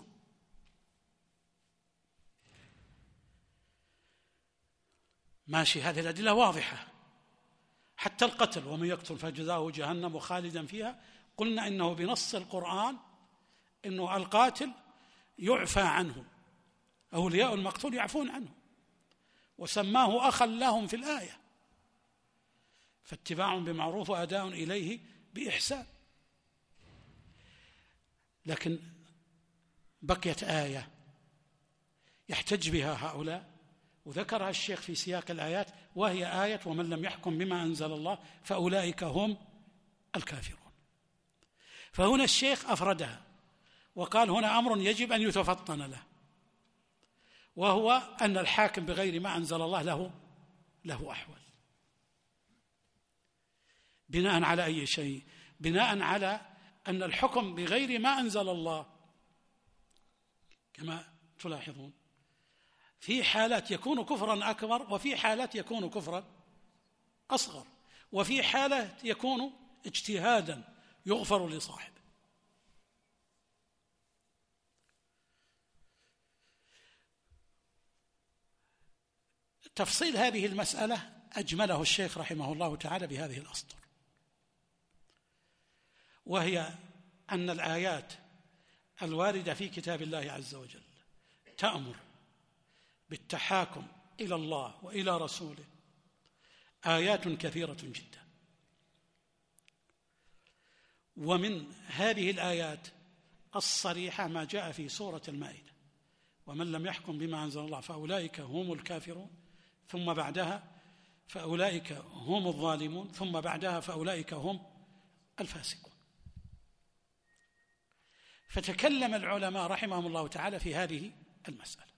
ماشي، هذه الأدلة واضحة. حتى القتل، ومن يقتل فجزاؤه جهنم خالدا فيها، قلنا إنه بنص القرآن إنه القاتل يعفى عنه، أولياء المقتول يعفون عنه، وسماه أخا لهم في الآية، فاتباع بمعروف وأداء إليه بإحسان. لكن بقيت آية يحتج بها هؤلاء، وذكرها الشيخ في سياق الآيات، وهي آية ومن لم يحكم بما أنزل الله فأولئك هم الكافرون. فهنا الشيخ أفردها وقال هنا أمر يجب أن يتفطن له، وهو أن الحاكم بغير ما أنزل الله له أحوال. بناء على أي شيء؟ بناء على أن الحكم بغير ما أنزل الله كما تلاحظون في حالات يكون كفرا أكبر، وفي حالات يكون كفرا أصغر، وفي حالات يكون اجتهادا يغفر لصاحبه. تفصيل هذه المسألة أجمله الشيخ رحمه الله تعالى بهذه الأسطر، وهي أن الآيات الواردة في كتاب الله عز وجل تأمر بالتحاكم إلى الله وإلى رسوله آيات كثيرة جدا. ومن هذه الآيات الصريحة ما جاء في سورة المائدة: ومن لم يحكم بما أنزل الله فأولئك هم الكافرون، ثم بعدها فأولئك هم الظالمون، ثم بعدها فأولئك هم الفاسقون. فتكلم العلماء رحمهم الله تعالى في هذه المسألة،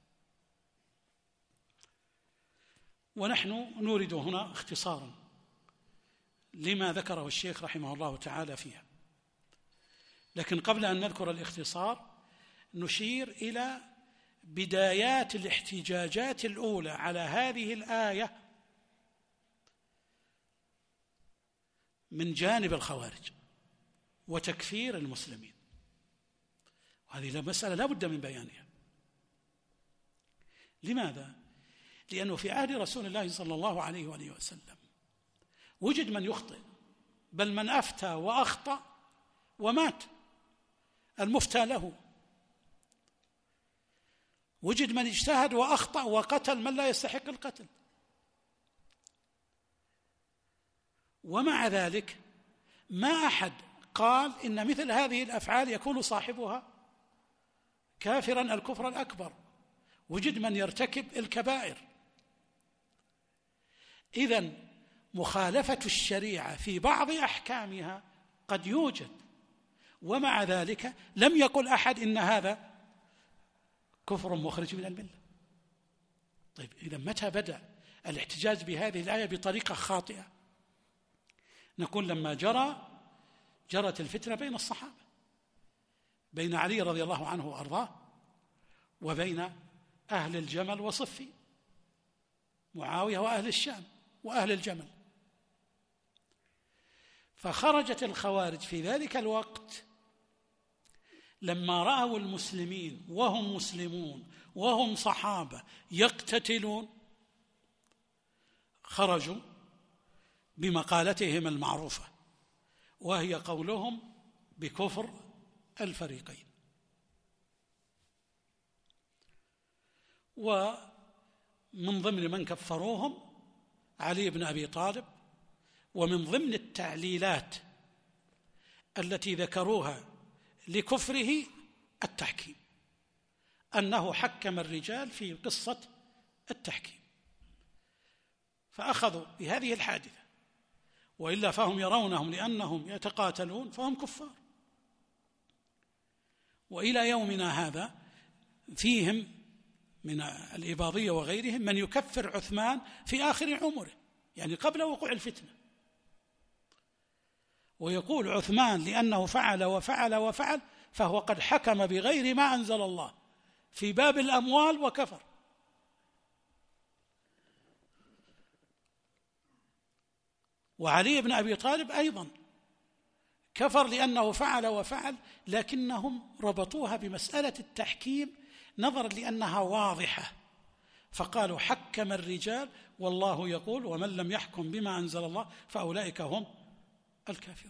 ونحن نورد هنا اختصارا لما ذكره الشيخ رحمه الله تعالى فيها. لكن قبل أن نذكر الاختصار نشير إلى بدايات الاحتجاجات الأولى على هذه الآية من جانب الخوارج وتكفير المسلمين، وهذه مسألة لا بد من بيانها. لماذا؟ لأنه في عهد رسول الله صلى الله عليه وآله وسلم وجد من يخطئ، بل من أفتى وأخطأ ومات المفتى له، وجد من اجتهد وأخطأ وقتل من لا يستحق القتل، ومع ذلك ما أحد قال إن مثل هذه الأفعال يكون صاحبها كافرا الكفر الأكبر. وجد من يرتكب الكبائر. إذن مخالفة الشريعة في بعض أحكامها قد يوجد، ومع ذلك لم يقل أحد إن هذا كفر مخرج من الملة. طيب إذا متى بدأ الاحتجاج بهذه الآية بطريقة خاطئة؟ نقول لما جرت الفتنة بين الصحابة، بين علي رضي الله عنه وأرضاه وبين أهل الجمل وصفي، معاوية وأهل الشام وأهل الجمل. فخرجت الخوارج في ذلك الوقت لما رأوا المسلمين وهم مسلمون وهم صحابة يقتتلون، خرجوا بمقالتهم المعروفة، وهي قولهم بكفر الفريقين. ومن ضمن من كفروهم علي بن أبي طالب، ومن ضمن التعليلات التي ذكروها لكفره التحكيم، أنه حكم الرجال في قصة التحكيم، فأخذوا بهذه الحادثة، وإلا فهم يرونهم لأنهم يتقاتلون فهم كفار. وإلى يومنا هذا فيهم من الإباضية وغيرهم من يكفر عثمان في آخر عمره، يعني قبل وقوع الفتنة، ويقول عثمان لأنه فعل وفعل وفعل فهو قد حكم بغير ما أنزل الله في باب الأموال وكفر. وعلي بن أبي طالب أيضا كفر لأنه فعل وفعل، لكنهم ربطوها بمسألة التحكيم نظرا لأنها واضحة، فقالوا حكم الرجال والله يقول ومن لم يحكم بما أنزل الله فأولئك هم الكافرون.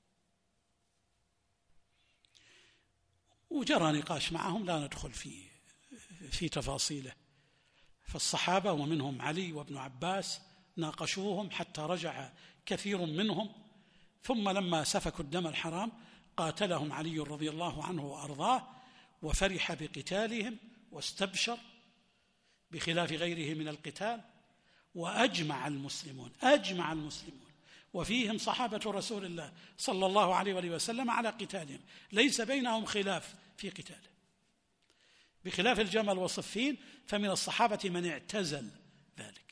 وجرى نقاش معهم لا ندخل في تفاصيله، فالصحابة ومنهم علي وابن عباس ناقشوهم حتى رجع كثير منهم، ثم لما سفكوا الدم الحرام قاتلهم علي رضي الله عنه وأرضاه وفرح بقتالهم واستبشر بخلاف غيره من القتال، وأجمع المسلمون وفيهم صحابة رسول الله صلى الله عليه وآله وسلم على قتالهم، ليس بينهم خلاف في قتاله، بخلاف الجمل وصفين فمن الصحابة من اعتزل ذلك.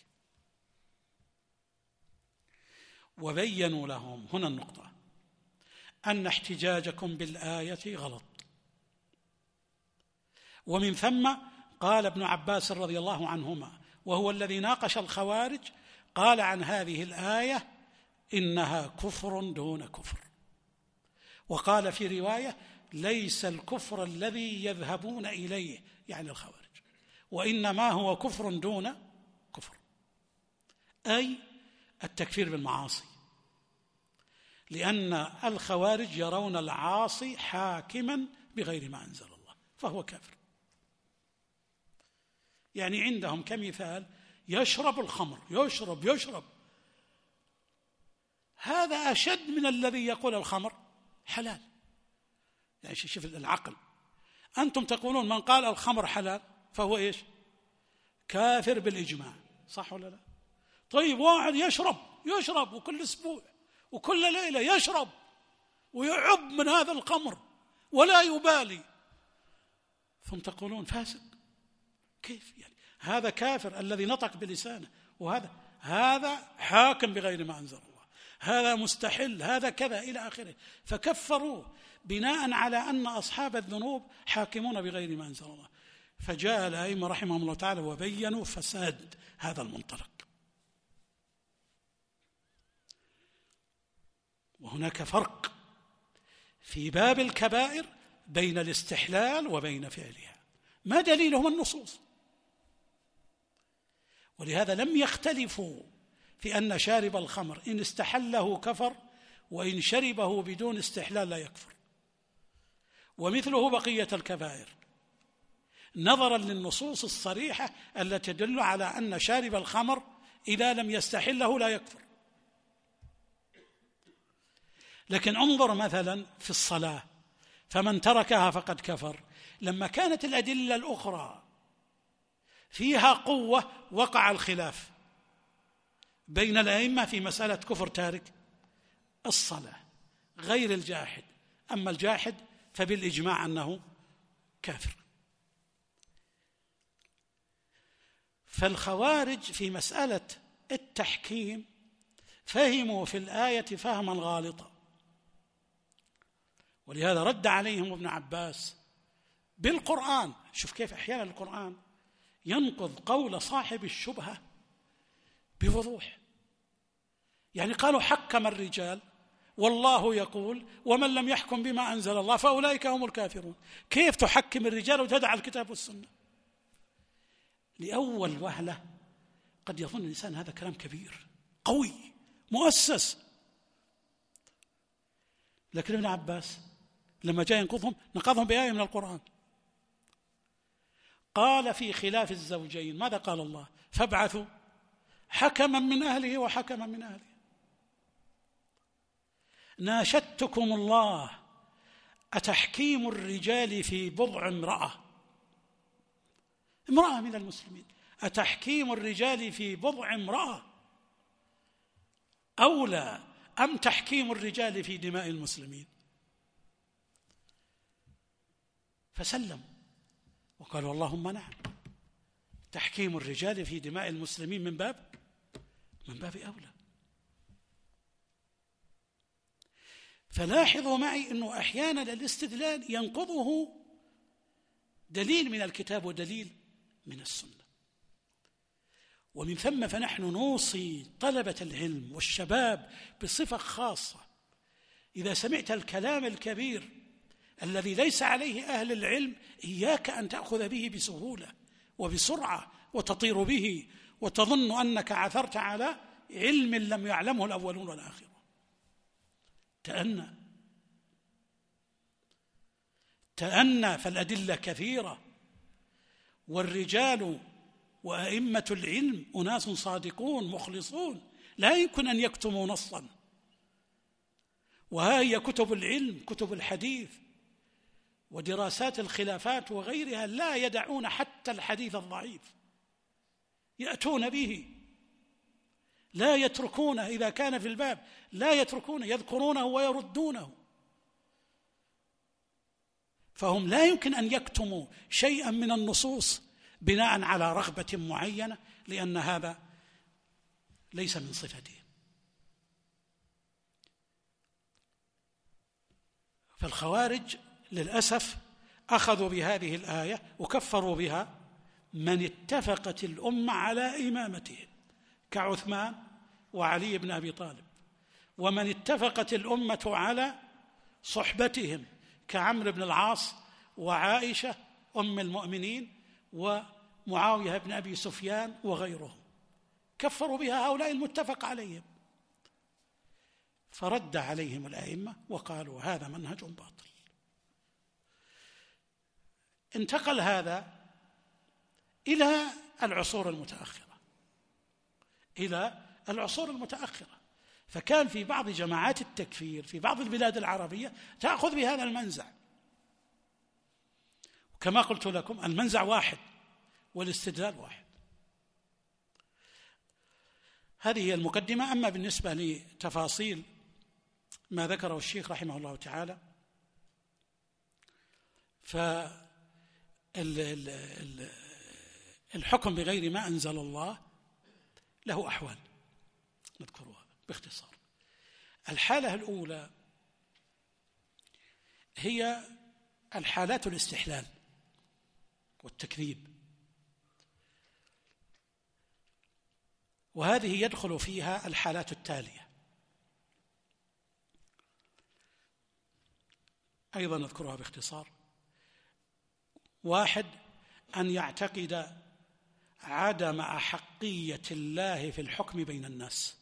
وبينوا لهم هنا النقطة أن احتجاجكم بالآية غلط، ومن ثم قال ابن عباس رضي الله عنهما وهو الذي ناقش الخوارج، قال عن هذه الآية إنها كفر دون كفر، وقال في رواية ليس الكفر الذي يذهبون إليه يعني الخوارج، وإنما هو كفر دون كفر، أي التكفير بالمعاصي، لأن الخوارج يرون العاصي حاكما بغير ما أنزل الله فهو كافر. يعني عندهم كمثال يشرب الخمر، يشرب هذا أشد من الذي يقول الخمر حلال. يعني شوف العقل، أنتم تقولون من قال الخمر حلال فهو إيش؟ كافر بالإجماع، صح ولا لا؟ طيب واحد يشرب وكل أسبوع وكل ليلة يشرب ويعب من هذا الخمر ولا يبالي، ثم تقولون فاسق، كيف يعني؟ هذا كافر الذي نطق بلسانه، هذا حاكم بغير ما أنزل الله، هذا مستحل، هذا كذا إلى آخره، فكفروا بناء على أن أصحاب الذنوب حاكمون بغير ما أنزل الله. فجاء الأئمة رحمهم الله تعالى وبينوا فساد هذا المنطلق. وهناك فرق في باب الكبائر بين الاستحلال وبين فعلها، ما دليلهم النصوص، ولهذا لم يختلفوا في أن شارب الخمر إن استحله كفر وإن شربه بدون استحلال لا يكفر، ومثله بقية الكبائر نظرا للنصوص الصريحة التي تدل على أن شارب الخمر إذا لم يستحله لا يكفر. لكن انظر مثلا في الصلاة فمن تركها فقد كفر، لما كانت الأدلة الأخرى فيها قوة وقع الخلاف بين الأئمة في مسألة كفر تارك الصلاة غير الجاحد، أما الجاحد فبالإجماع أنه كافر. فالخوارج في مسألة التحكيم فهموا في الآية فهما غالطا، ولهذا رد عليهم ابن عباس بالقرآن. شوف كيف أحيانا القرآن ينقض قول صاحب الشبهة بوضوح. يعني قالوا حكم الرجال والله يقول ومن لم يحكم بما أنزل الله فأولئك هم الكافرون، كيف تحكم الرجال وتدع الكتاب والسنة؟ لأول وهلة قد يظن الإنسان هذا كلام كبير قوي مؤسس، لكن ابن عباس لما جاء ينقضهم نقضهم بآية من القرآن. قال في خلاف الزوجين ماذا قال الله؟ فابعثوا حكما من أهله وحكما من أهله. ناشدتكم الله أتحكيم الرجال في بضع امرأة من المسلمين، أتحكيم الرجال في بضع امرأة أولى أم تحكيم الرجال في دماء المسلمين؟ فسلم وقالوا اللهم نعم. تحكيم الرجال في دماء المسلمين من باب أولى. فلاحظوا معي أنه أحيانا الاستدلال ينقضه دليل من الكتاب ودليل من السنة. ومن ثم فنحن نوصي طلبة العلم والشباب بصفة خاصة: إذا سمعت الكلام الكبير الذي ليس عليه أهل العلم إياك أن تأخذ به بسهولة وبسرعة وتطير به وتظن أنك عثرت على علم لم يعلمه الأولون والآخرون. تأنى فالأدلة كثيرة، والرجال وأئمة العلم أناس صادقون مخلصون لا يمكن أن يكتموا نصا. وها هي كتب العلم، كتب الحديث ودراسات الخلافات وغيرها، لا يدعون حتى الحديث الضعيف، يأتون به، لا يتركونه إذا كان في الباب، لا يتركونه، يذكرونه ويردونه. فهم لا يمكن أن يكتموا شيئا من النصوص بناء على رغبة معينة، لأن هذا ليس من صفتهم. فالخوارج للأسف أخذوا بهذه الآية وكفروا بها من اتفقت الأمة على إمامتهم كعثمان وعلي بن أبي طالب، ومن اتفقت الأمة على صحبتهم كعمرو بن العاص وعائشة أم المؤمنين ومعاوية بن أبي سفيان وغيرهم، كفروا بها هؤلاء المتفق عليهم. فرد عليهم الأئمة وقالوا هذا منهج باطل. انتقل هذا إلى العصور المتأخرة، فكان في بعض جماعات التكفير في بعض البلاد العربية تأخذ بهذا المنزع، وكما قلت لكم المنزع واحد والاستدلال واحد. هذه هي المقدمة. أما بالنسبة لتفاصيل ما ذكره الشيخ رحمه الله تعالى، فالحكم بغير ما أنزل الله له أحوال نذكرها باختصار. الحالة الأولى هي الحالات الاستحلال والتكذيب، وهذه يدخل فيها الحالات التالية، أيضا نذكرها باختصار. 1: أن يعتقد عدم أحقية الله في الحكم بين الناس،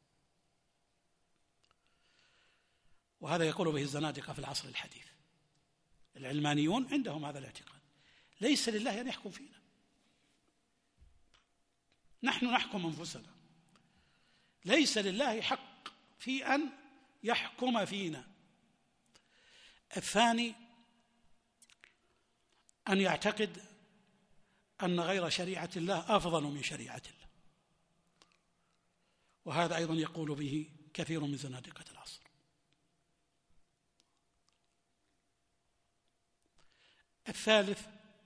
وهذا يقول به الزنادقة في العصر الحديث. العلمانيون عندهم هذا الاعتقاد، ليس لله أن يحكم فينا، نحن نحكم أنفسنا، ليس لله حق في أن يحكم فينا. 2: أن يعتقد أن غير شريعة الله أفضل من شريعة الله، وهذا أيضا يقول به كثير من زنادقة العصر. 3: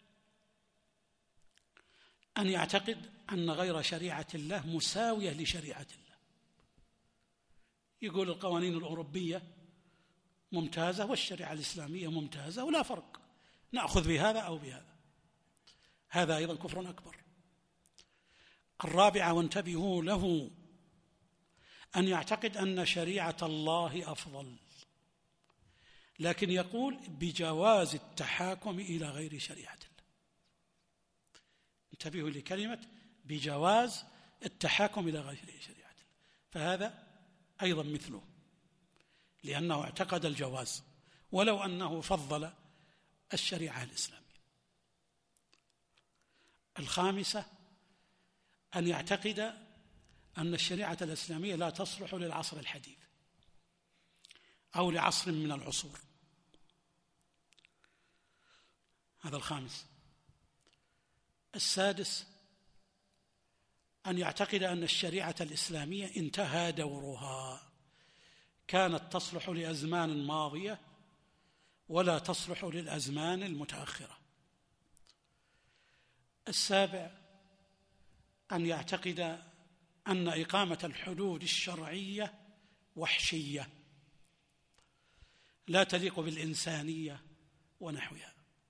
أن يعتقد أن غير شريعة الله مساوية لشريعة الله، يقول القوانين الأوروبية ممتازة والشريعة الإسلامية ممتازة ولا فرق، نأخذ بهذا أو بهذا. هذا أيضا كفر أكبر. 4: وانتبهوا له: أن يعتقد أن شريعة الله أفضل، لكن يقول بجواز التحاكم إلى غير شريعة الله. انتبهوا لكلمة بجواز التحاكم إلى غير شريعة الله، فهذا أيضا مثله، لأنه اعتقد الجواز ولو أنه فضل الشريعة الإسلامية. 5: أن يعتقد أن الشريعة الإسلامية لا تصلح للعصر الحديث أو لعصر من العصور، هذا 5. 6: أن يعتقد أن الشريعة الإسلامية انتهى دورها، كانت تصلح لأزمان ماضية ولا تصلح للأزمان المتأخرة. السابع أن يعتقد أن إقامة الحدود الشرعية وحشية لا تليق بالإنسانية ونحوها،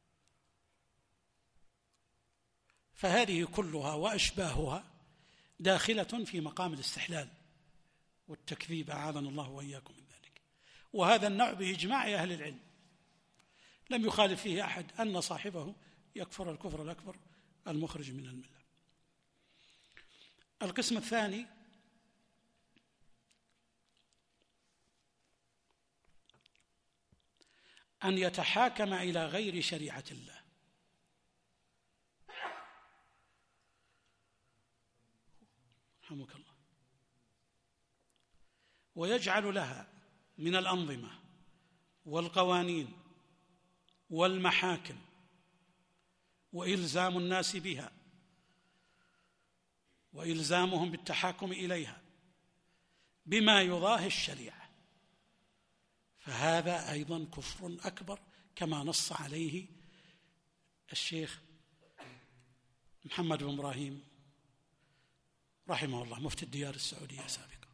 فهذه كلها وأشباهها داخلة في مقام الاستحلال والتكذيب، أعاذنا الله وإياكم من ذلك. وهذا النوع بإجماع أهل العلم لم يخالف فيه أحد أن صاحبه يكفر الكفر الأكبر المخرج من الملة. القسم الثاني أن يتحاكم إلى غير شريعة الله، رحمك الله، ويجعل لها من الأنظمة والقوانين والمحاكم وإلزام الناس بها وإلزامهم بالتحاكم إليها بما يضاهي الشريعة، فهذا أيضا كفر أكبر كما نص عليه الشيخ محمد بن إبراهيم رحمه الله مفتي الديار السعودية سابقا.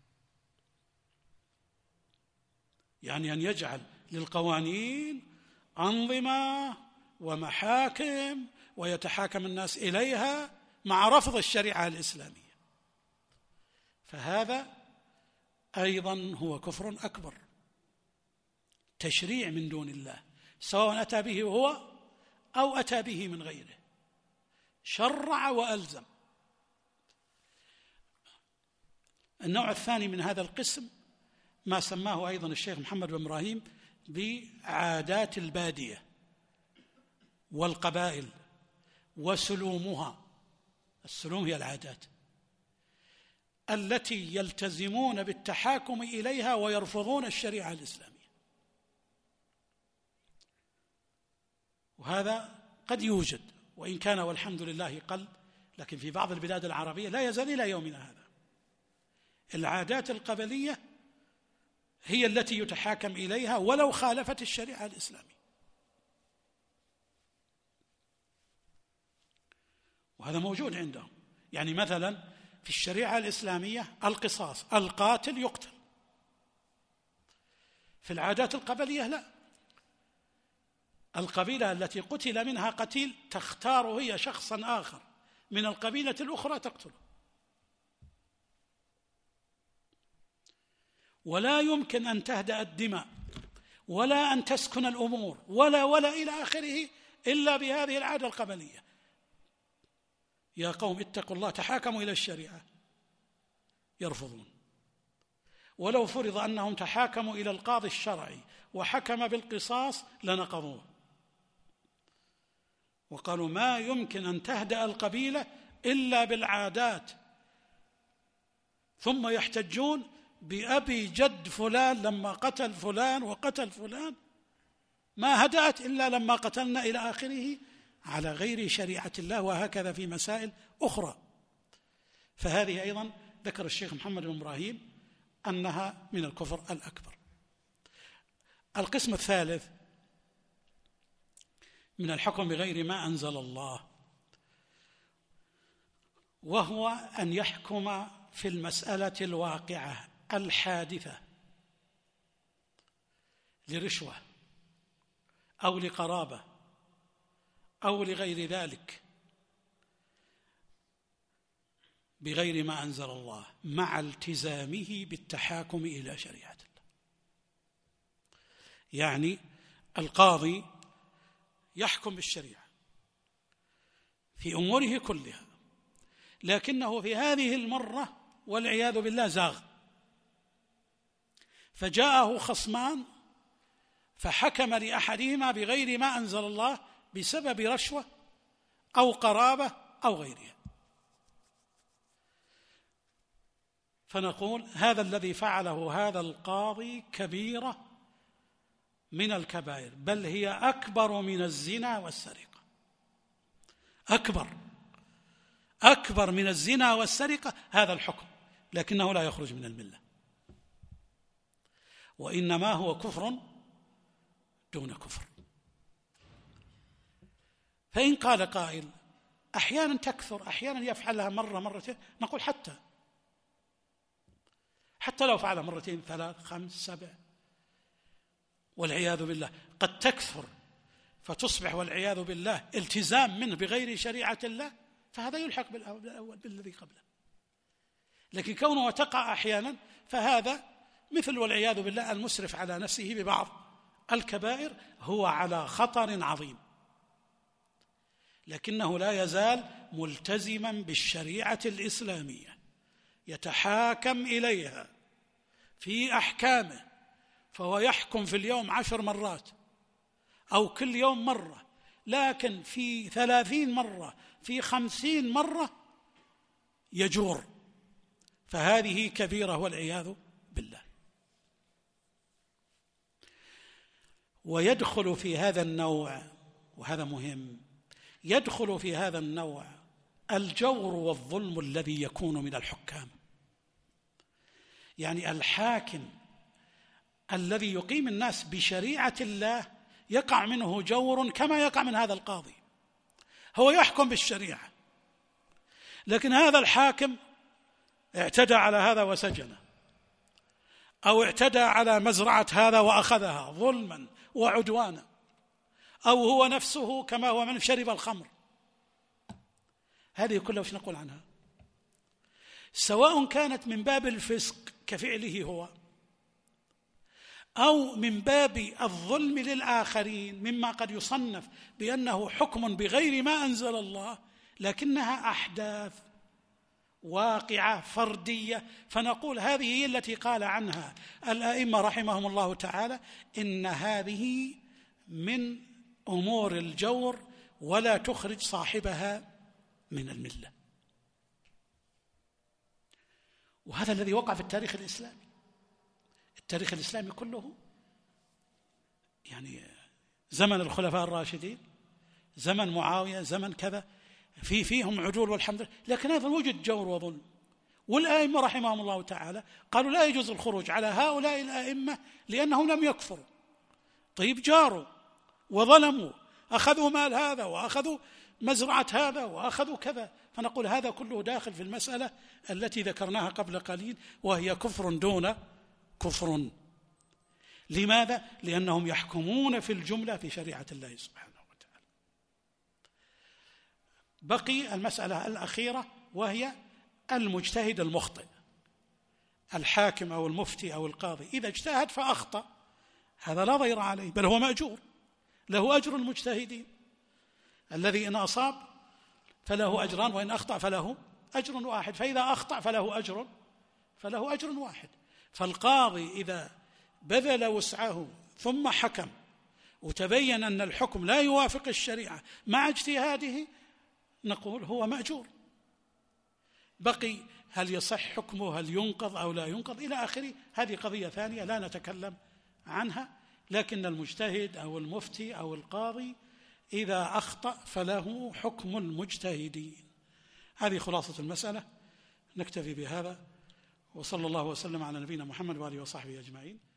يعني أن يجعل للقوانين أنظمة ومحاكم ويتحاكم الناس إليها مع رفض الشريعة الإسلامية، فهذا أيضا هو كفر أكبر، تشريع من دون الله، سواء أتى به هو أو أتى به من غيره، شرع وألزم. النوع الثاني من هذا القسم ما سماه أيضا الشيخ محمد بن إبراهيم بعادات البادية والقبائل وسلومها. السلوم هي العادات التي يلتزمون بالتحاكم إليها ويرفضون الشريعة الإسلامية، وهذا قد يوجد وإن كان والحمد لله قل، لكن في بعض البلاد العربية لا يزال إلى يومنا هذا العادات القبلية هي التي يتحاكم إليها ولو خالفت الشريعة الإسلامية، وهذا موجود عندهم. يعني مثلا في الشريعة الإسلامية القصاص، القاتل يقتل. في العادات القبلية لا، القبيلة التي قتل منها قتيل تختار هي شخصا آخر من القبيلة الأخرى تقتله، ولا يمكن أن تهدأ الدماء ولا أن تسكن الأمور ولا إلى آخره إلا بهذه العادة القبلية. يا قوم اتقوا الله، تحاكموا إلى الشريعة، يرفضون. ولو فرض أنهم تحاكموا إلى القاضي الشرعي وحكم بالقصاص لنقضوه، وقالوا ما يمكن أن تهدأ القبيلة إلا بالعادات، ثم يحتجون بأبي جد فلان لما قتل فلان وقتل فلان ما هدأت إلا لما قتلنا إلى آخره على غير شريعة الله، وهكذا في مسائل أخرى. فهذه أيضا ذكر الشيخ محمد بن إبراهيم أنها من الكفر الأكبر. القسم الثالث من الحكم بغير ما أنزل الله، وهو أن يحكم في المسألة الواقعة الحادثة لرشوة أو لقرابة أو لغير ذلك بغير ما أنزل الله مع التزامه بالتحاكم إلى شريعة الله. يعني القاضي يحكم بالشريعة في أموره كلها، لكنه في هذه المرة والعياذ بالله زاغ، فجاءه خصمان فحكم لأحدهما بغير ما أنزل الله بسبب رشوة أو قرابة أو غيرها، فنقول هذا الذي فعله هذا القاضي كبيرة من الكبائر، بل هي أكبر من الزنا والسرقة، أكبر من الزنا والسرقة هذا الحكم، لكنه لا يخرج من الملة، وإنما هو كفر دون كفر. فإن قال قائل أحيانا تكثر، أحيانا يفعلها مرة مرتين، نقول حتى لو فعل مرتين 3 5 7 والعياذ بالله قد تكثر فتصبح والعياذ بالله التزام منه بغير شريعة الله، فهذا يلحق بالذي قبله. لكن كونه تقع أحيانا فهذا مثل والعياذ بالله المسرف على نفسه ببعض الكبائر، هو على خطر عظيم، لكنه لا يزال ملتزما بالشريعة الإسلامية، يتحاكم إليها في أحكامه، فهو يحكم في اليوم 10 مرات أو كل يوم مرة، لكن في 30 مرة في 50 مرة يجور، فهذه كبيرة والعياذ بالله. ويدخل في هذا النوع، وهذا مهم، يدخل في هذا النوع الجور والظلم الذي يكون من الحكام. يعني الحاكم الذي يقيم الناس بشريعة الله يقع منه جور كما يقع من هذا القاضي، هو يحكم بالشريعة، لكن هذا الحاكم اعتدى على هذا وسجنه، أو اعتدى على مزرعة هذا وأخذها ظلما وعدوانا، أو هو نفسه كما هو من شرب الخمر. هذه كلها وش نقول عنها؟ سواء كانت من باب الفسق كفعله هو، أو من باب الظلم للآخرين مما قد يصنف بأنه حكم بغير ما أنزل الله، لكنها أحداث واقعة فردية، فنقول هذه هي التي قال عنها الأئمة رحمهم الله تعالى إن هذه من أمور الجور ولا تخرج صاحبها من الملة. وهذا الذي وقع في التاريخ الإسلامي. التاريخ الإسلامي كله يعني زمن الخلفاء الراشدين، زمن معاوية، زمن كذا، فيهم عدول والحمد لله، لكن هذا وجد جور وظلم. والآئمة رحمهم الله تعالى قالوا لا يجوز الخروج على هؤلاء الآئمة لأنهم لم يكفروا. طيب جاروا وظلموا، أخذوا مال هذا وأخذوا مزرعة هذا وأخذوا كذا، فنقول هذا كله داخل في المسألة التي ذكرناها قبل قليل، وهي كفر دون كفر. لماذا؟ لأنهم يحكمون في الجملة في شريعة الله سبحانه وتعالى. بقي المسألة الأخيرة وهي المجتهد المخطئ، الحاكم أو المفتي أو القاضي إذا اجتهد فأخطأ، هذا لا ضير عليه، بل هو مأجور، له أجر المجتهدين، الذي إن أصاب فله أجران وإن أخطأ فله أجر واحد، فإذا أخطأ فله أجر واحد. فالقاضي إذا بذل وسعه ثم حكم وتبين أن الحكم لا يوافق الشريعة مع اجتهاده، نقول هو مأجور. بقي هل يصح حكمه، هل ينقض أو لا ينقض إلى آخره، هذه قضية ثانية لا نتكلم عنها. لكن المجتهد أو المفتي أو القاضي إذا أخطأ فله حكم المجتهدين. هذه خلاصة المسألة، نكتفي بهذا، وصلى الله وسلم على نبينا محمد وآله وصحبه أجمعين.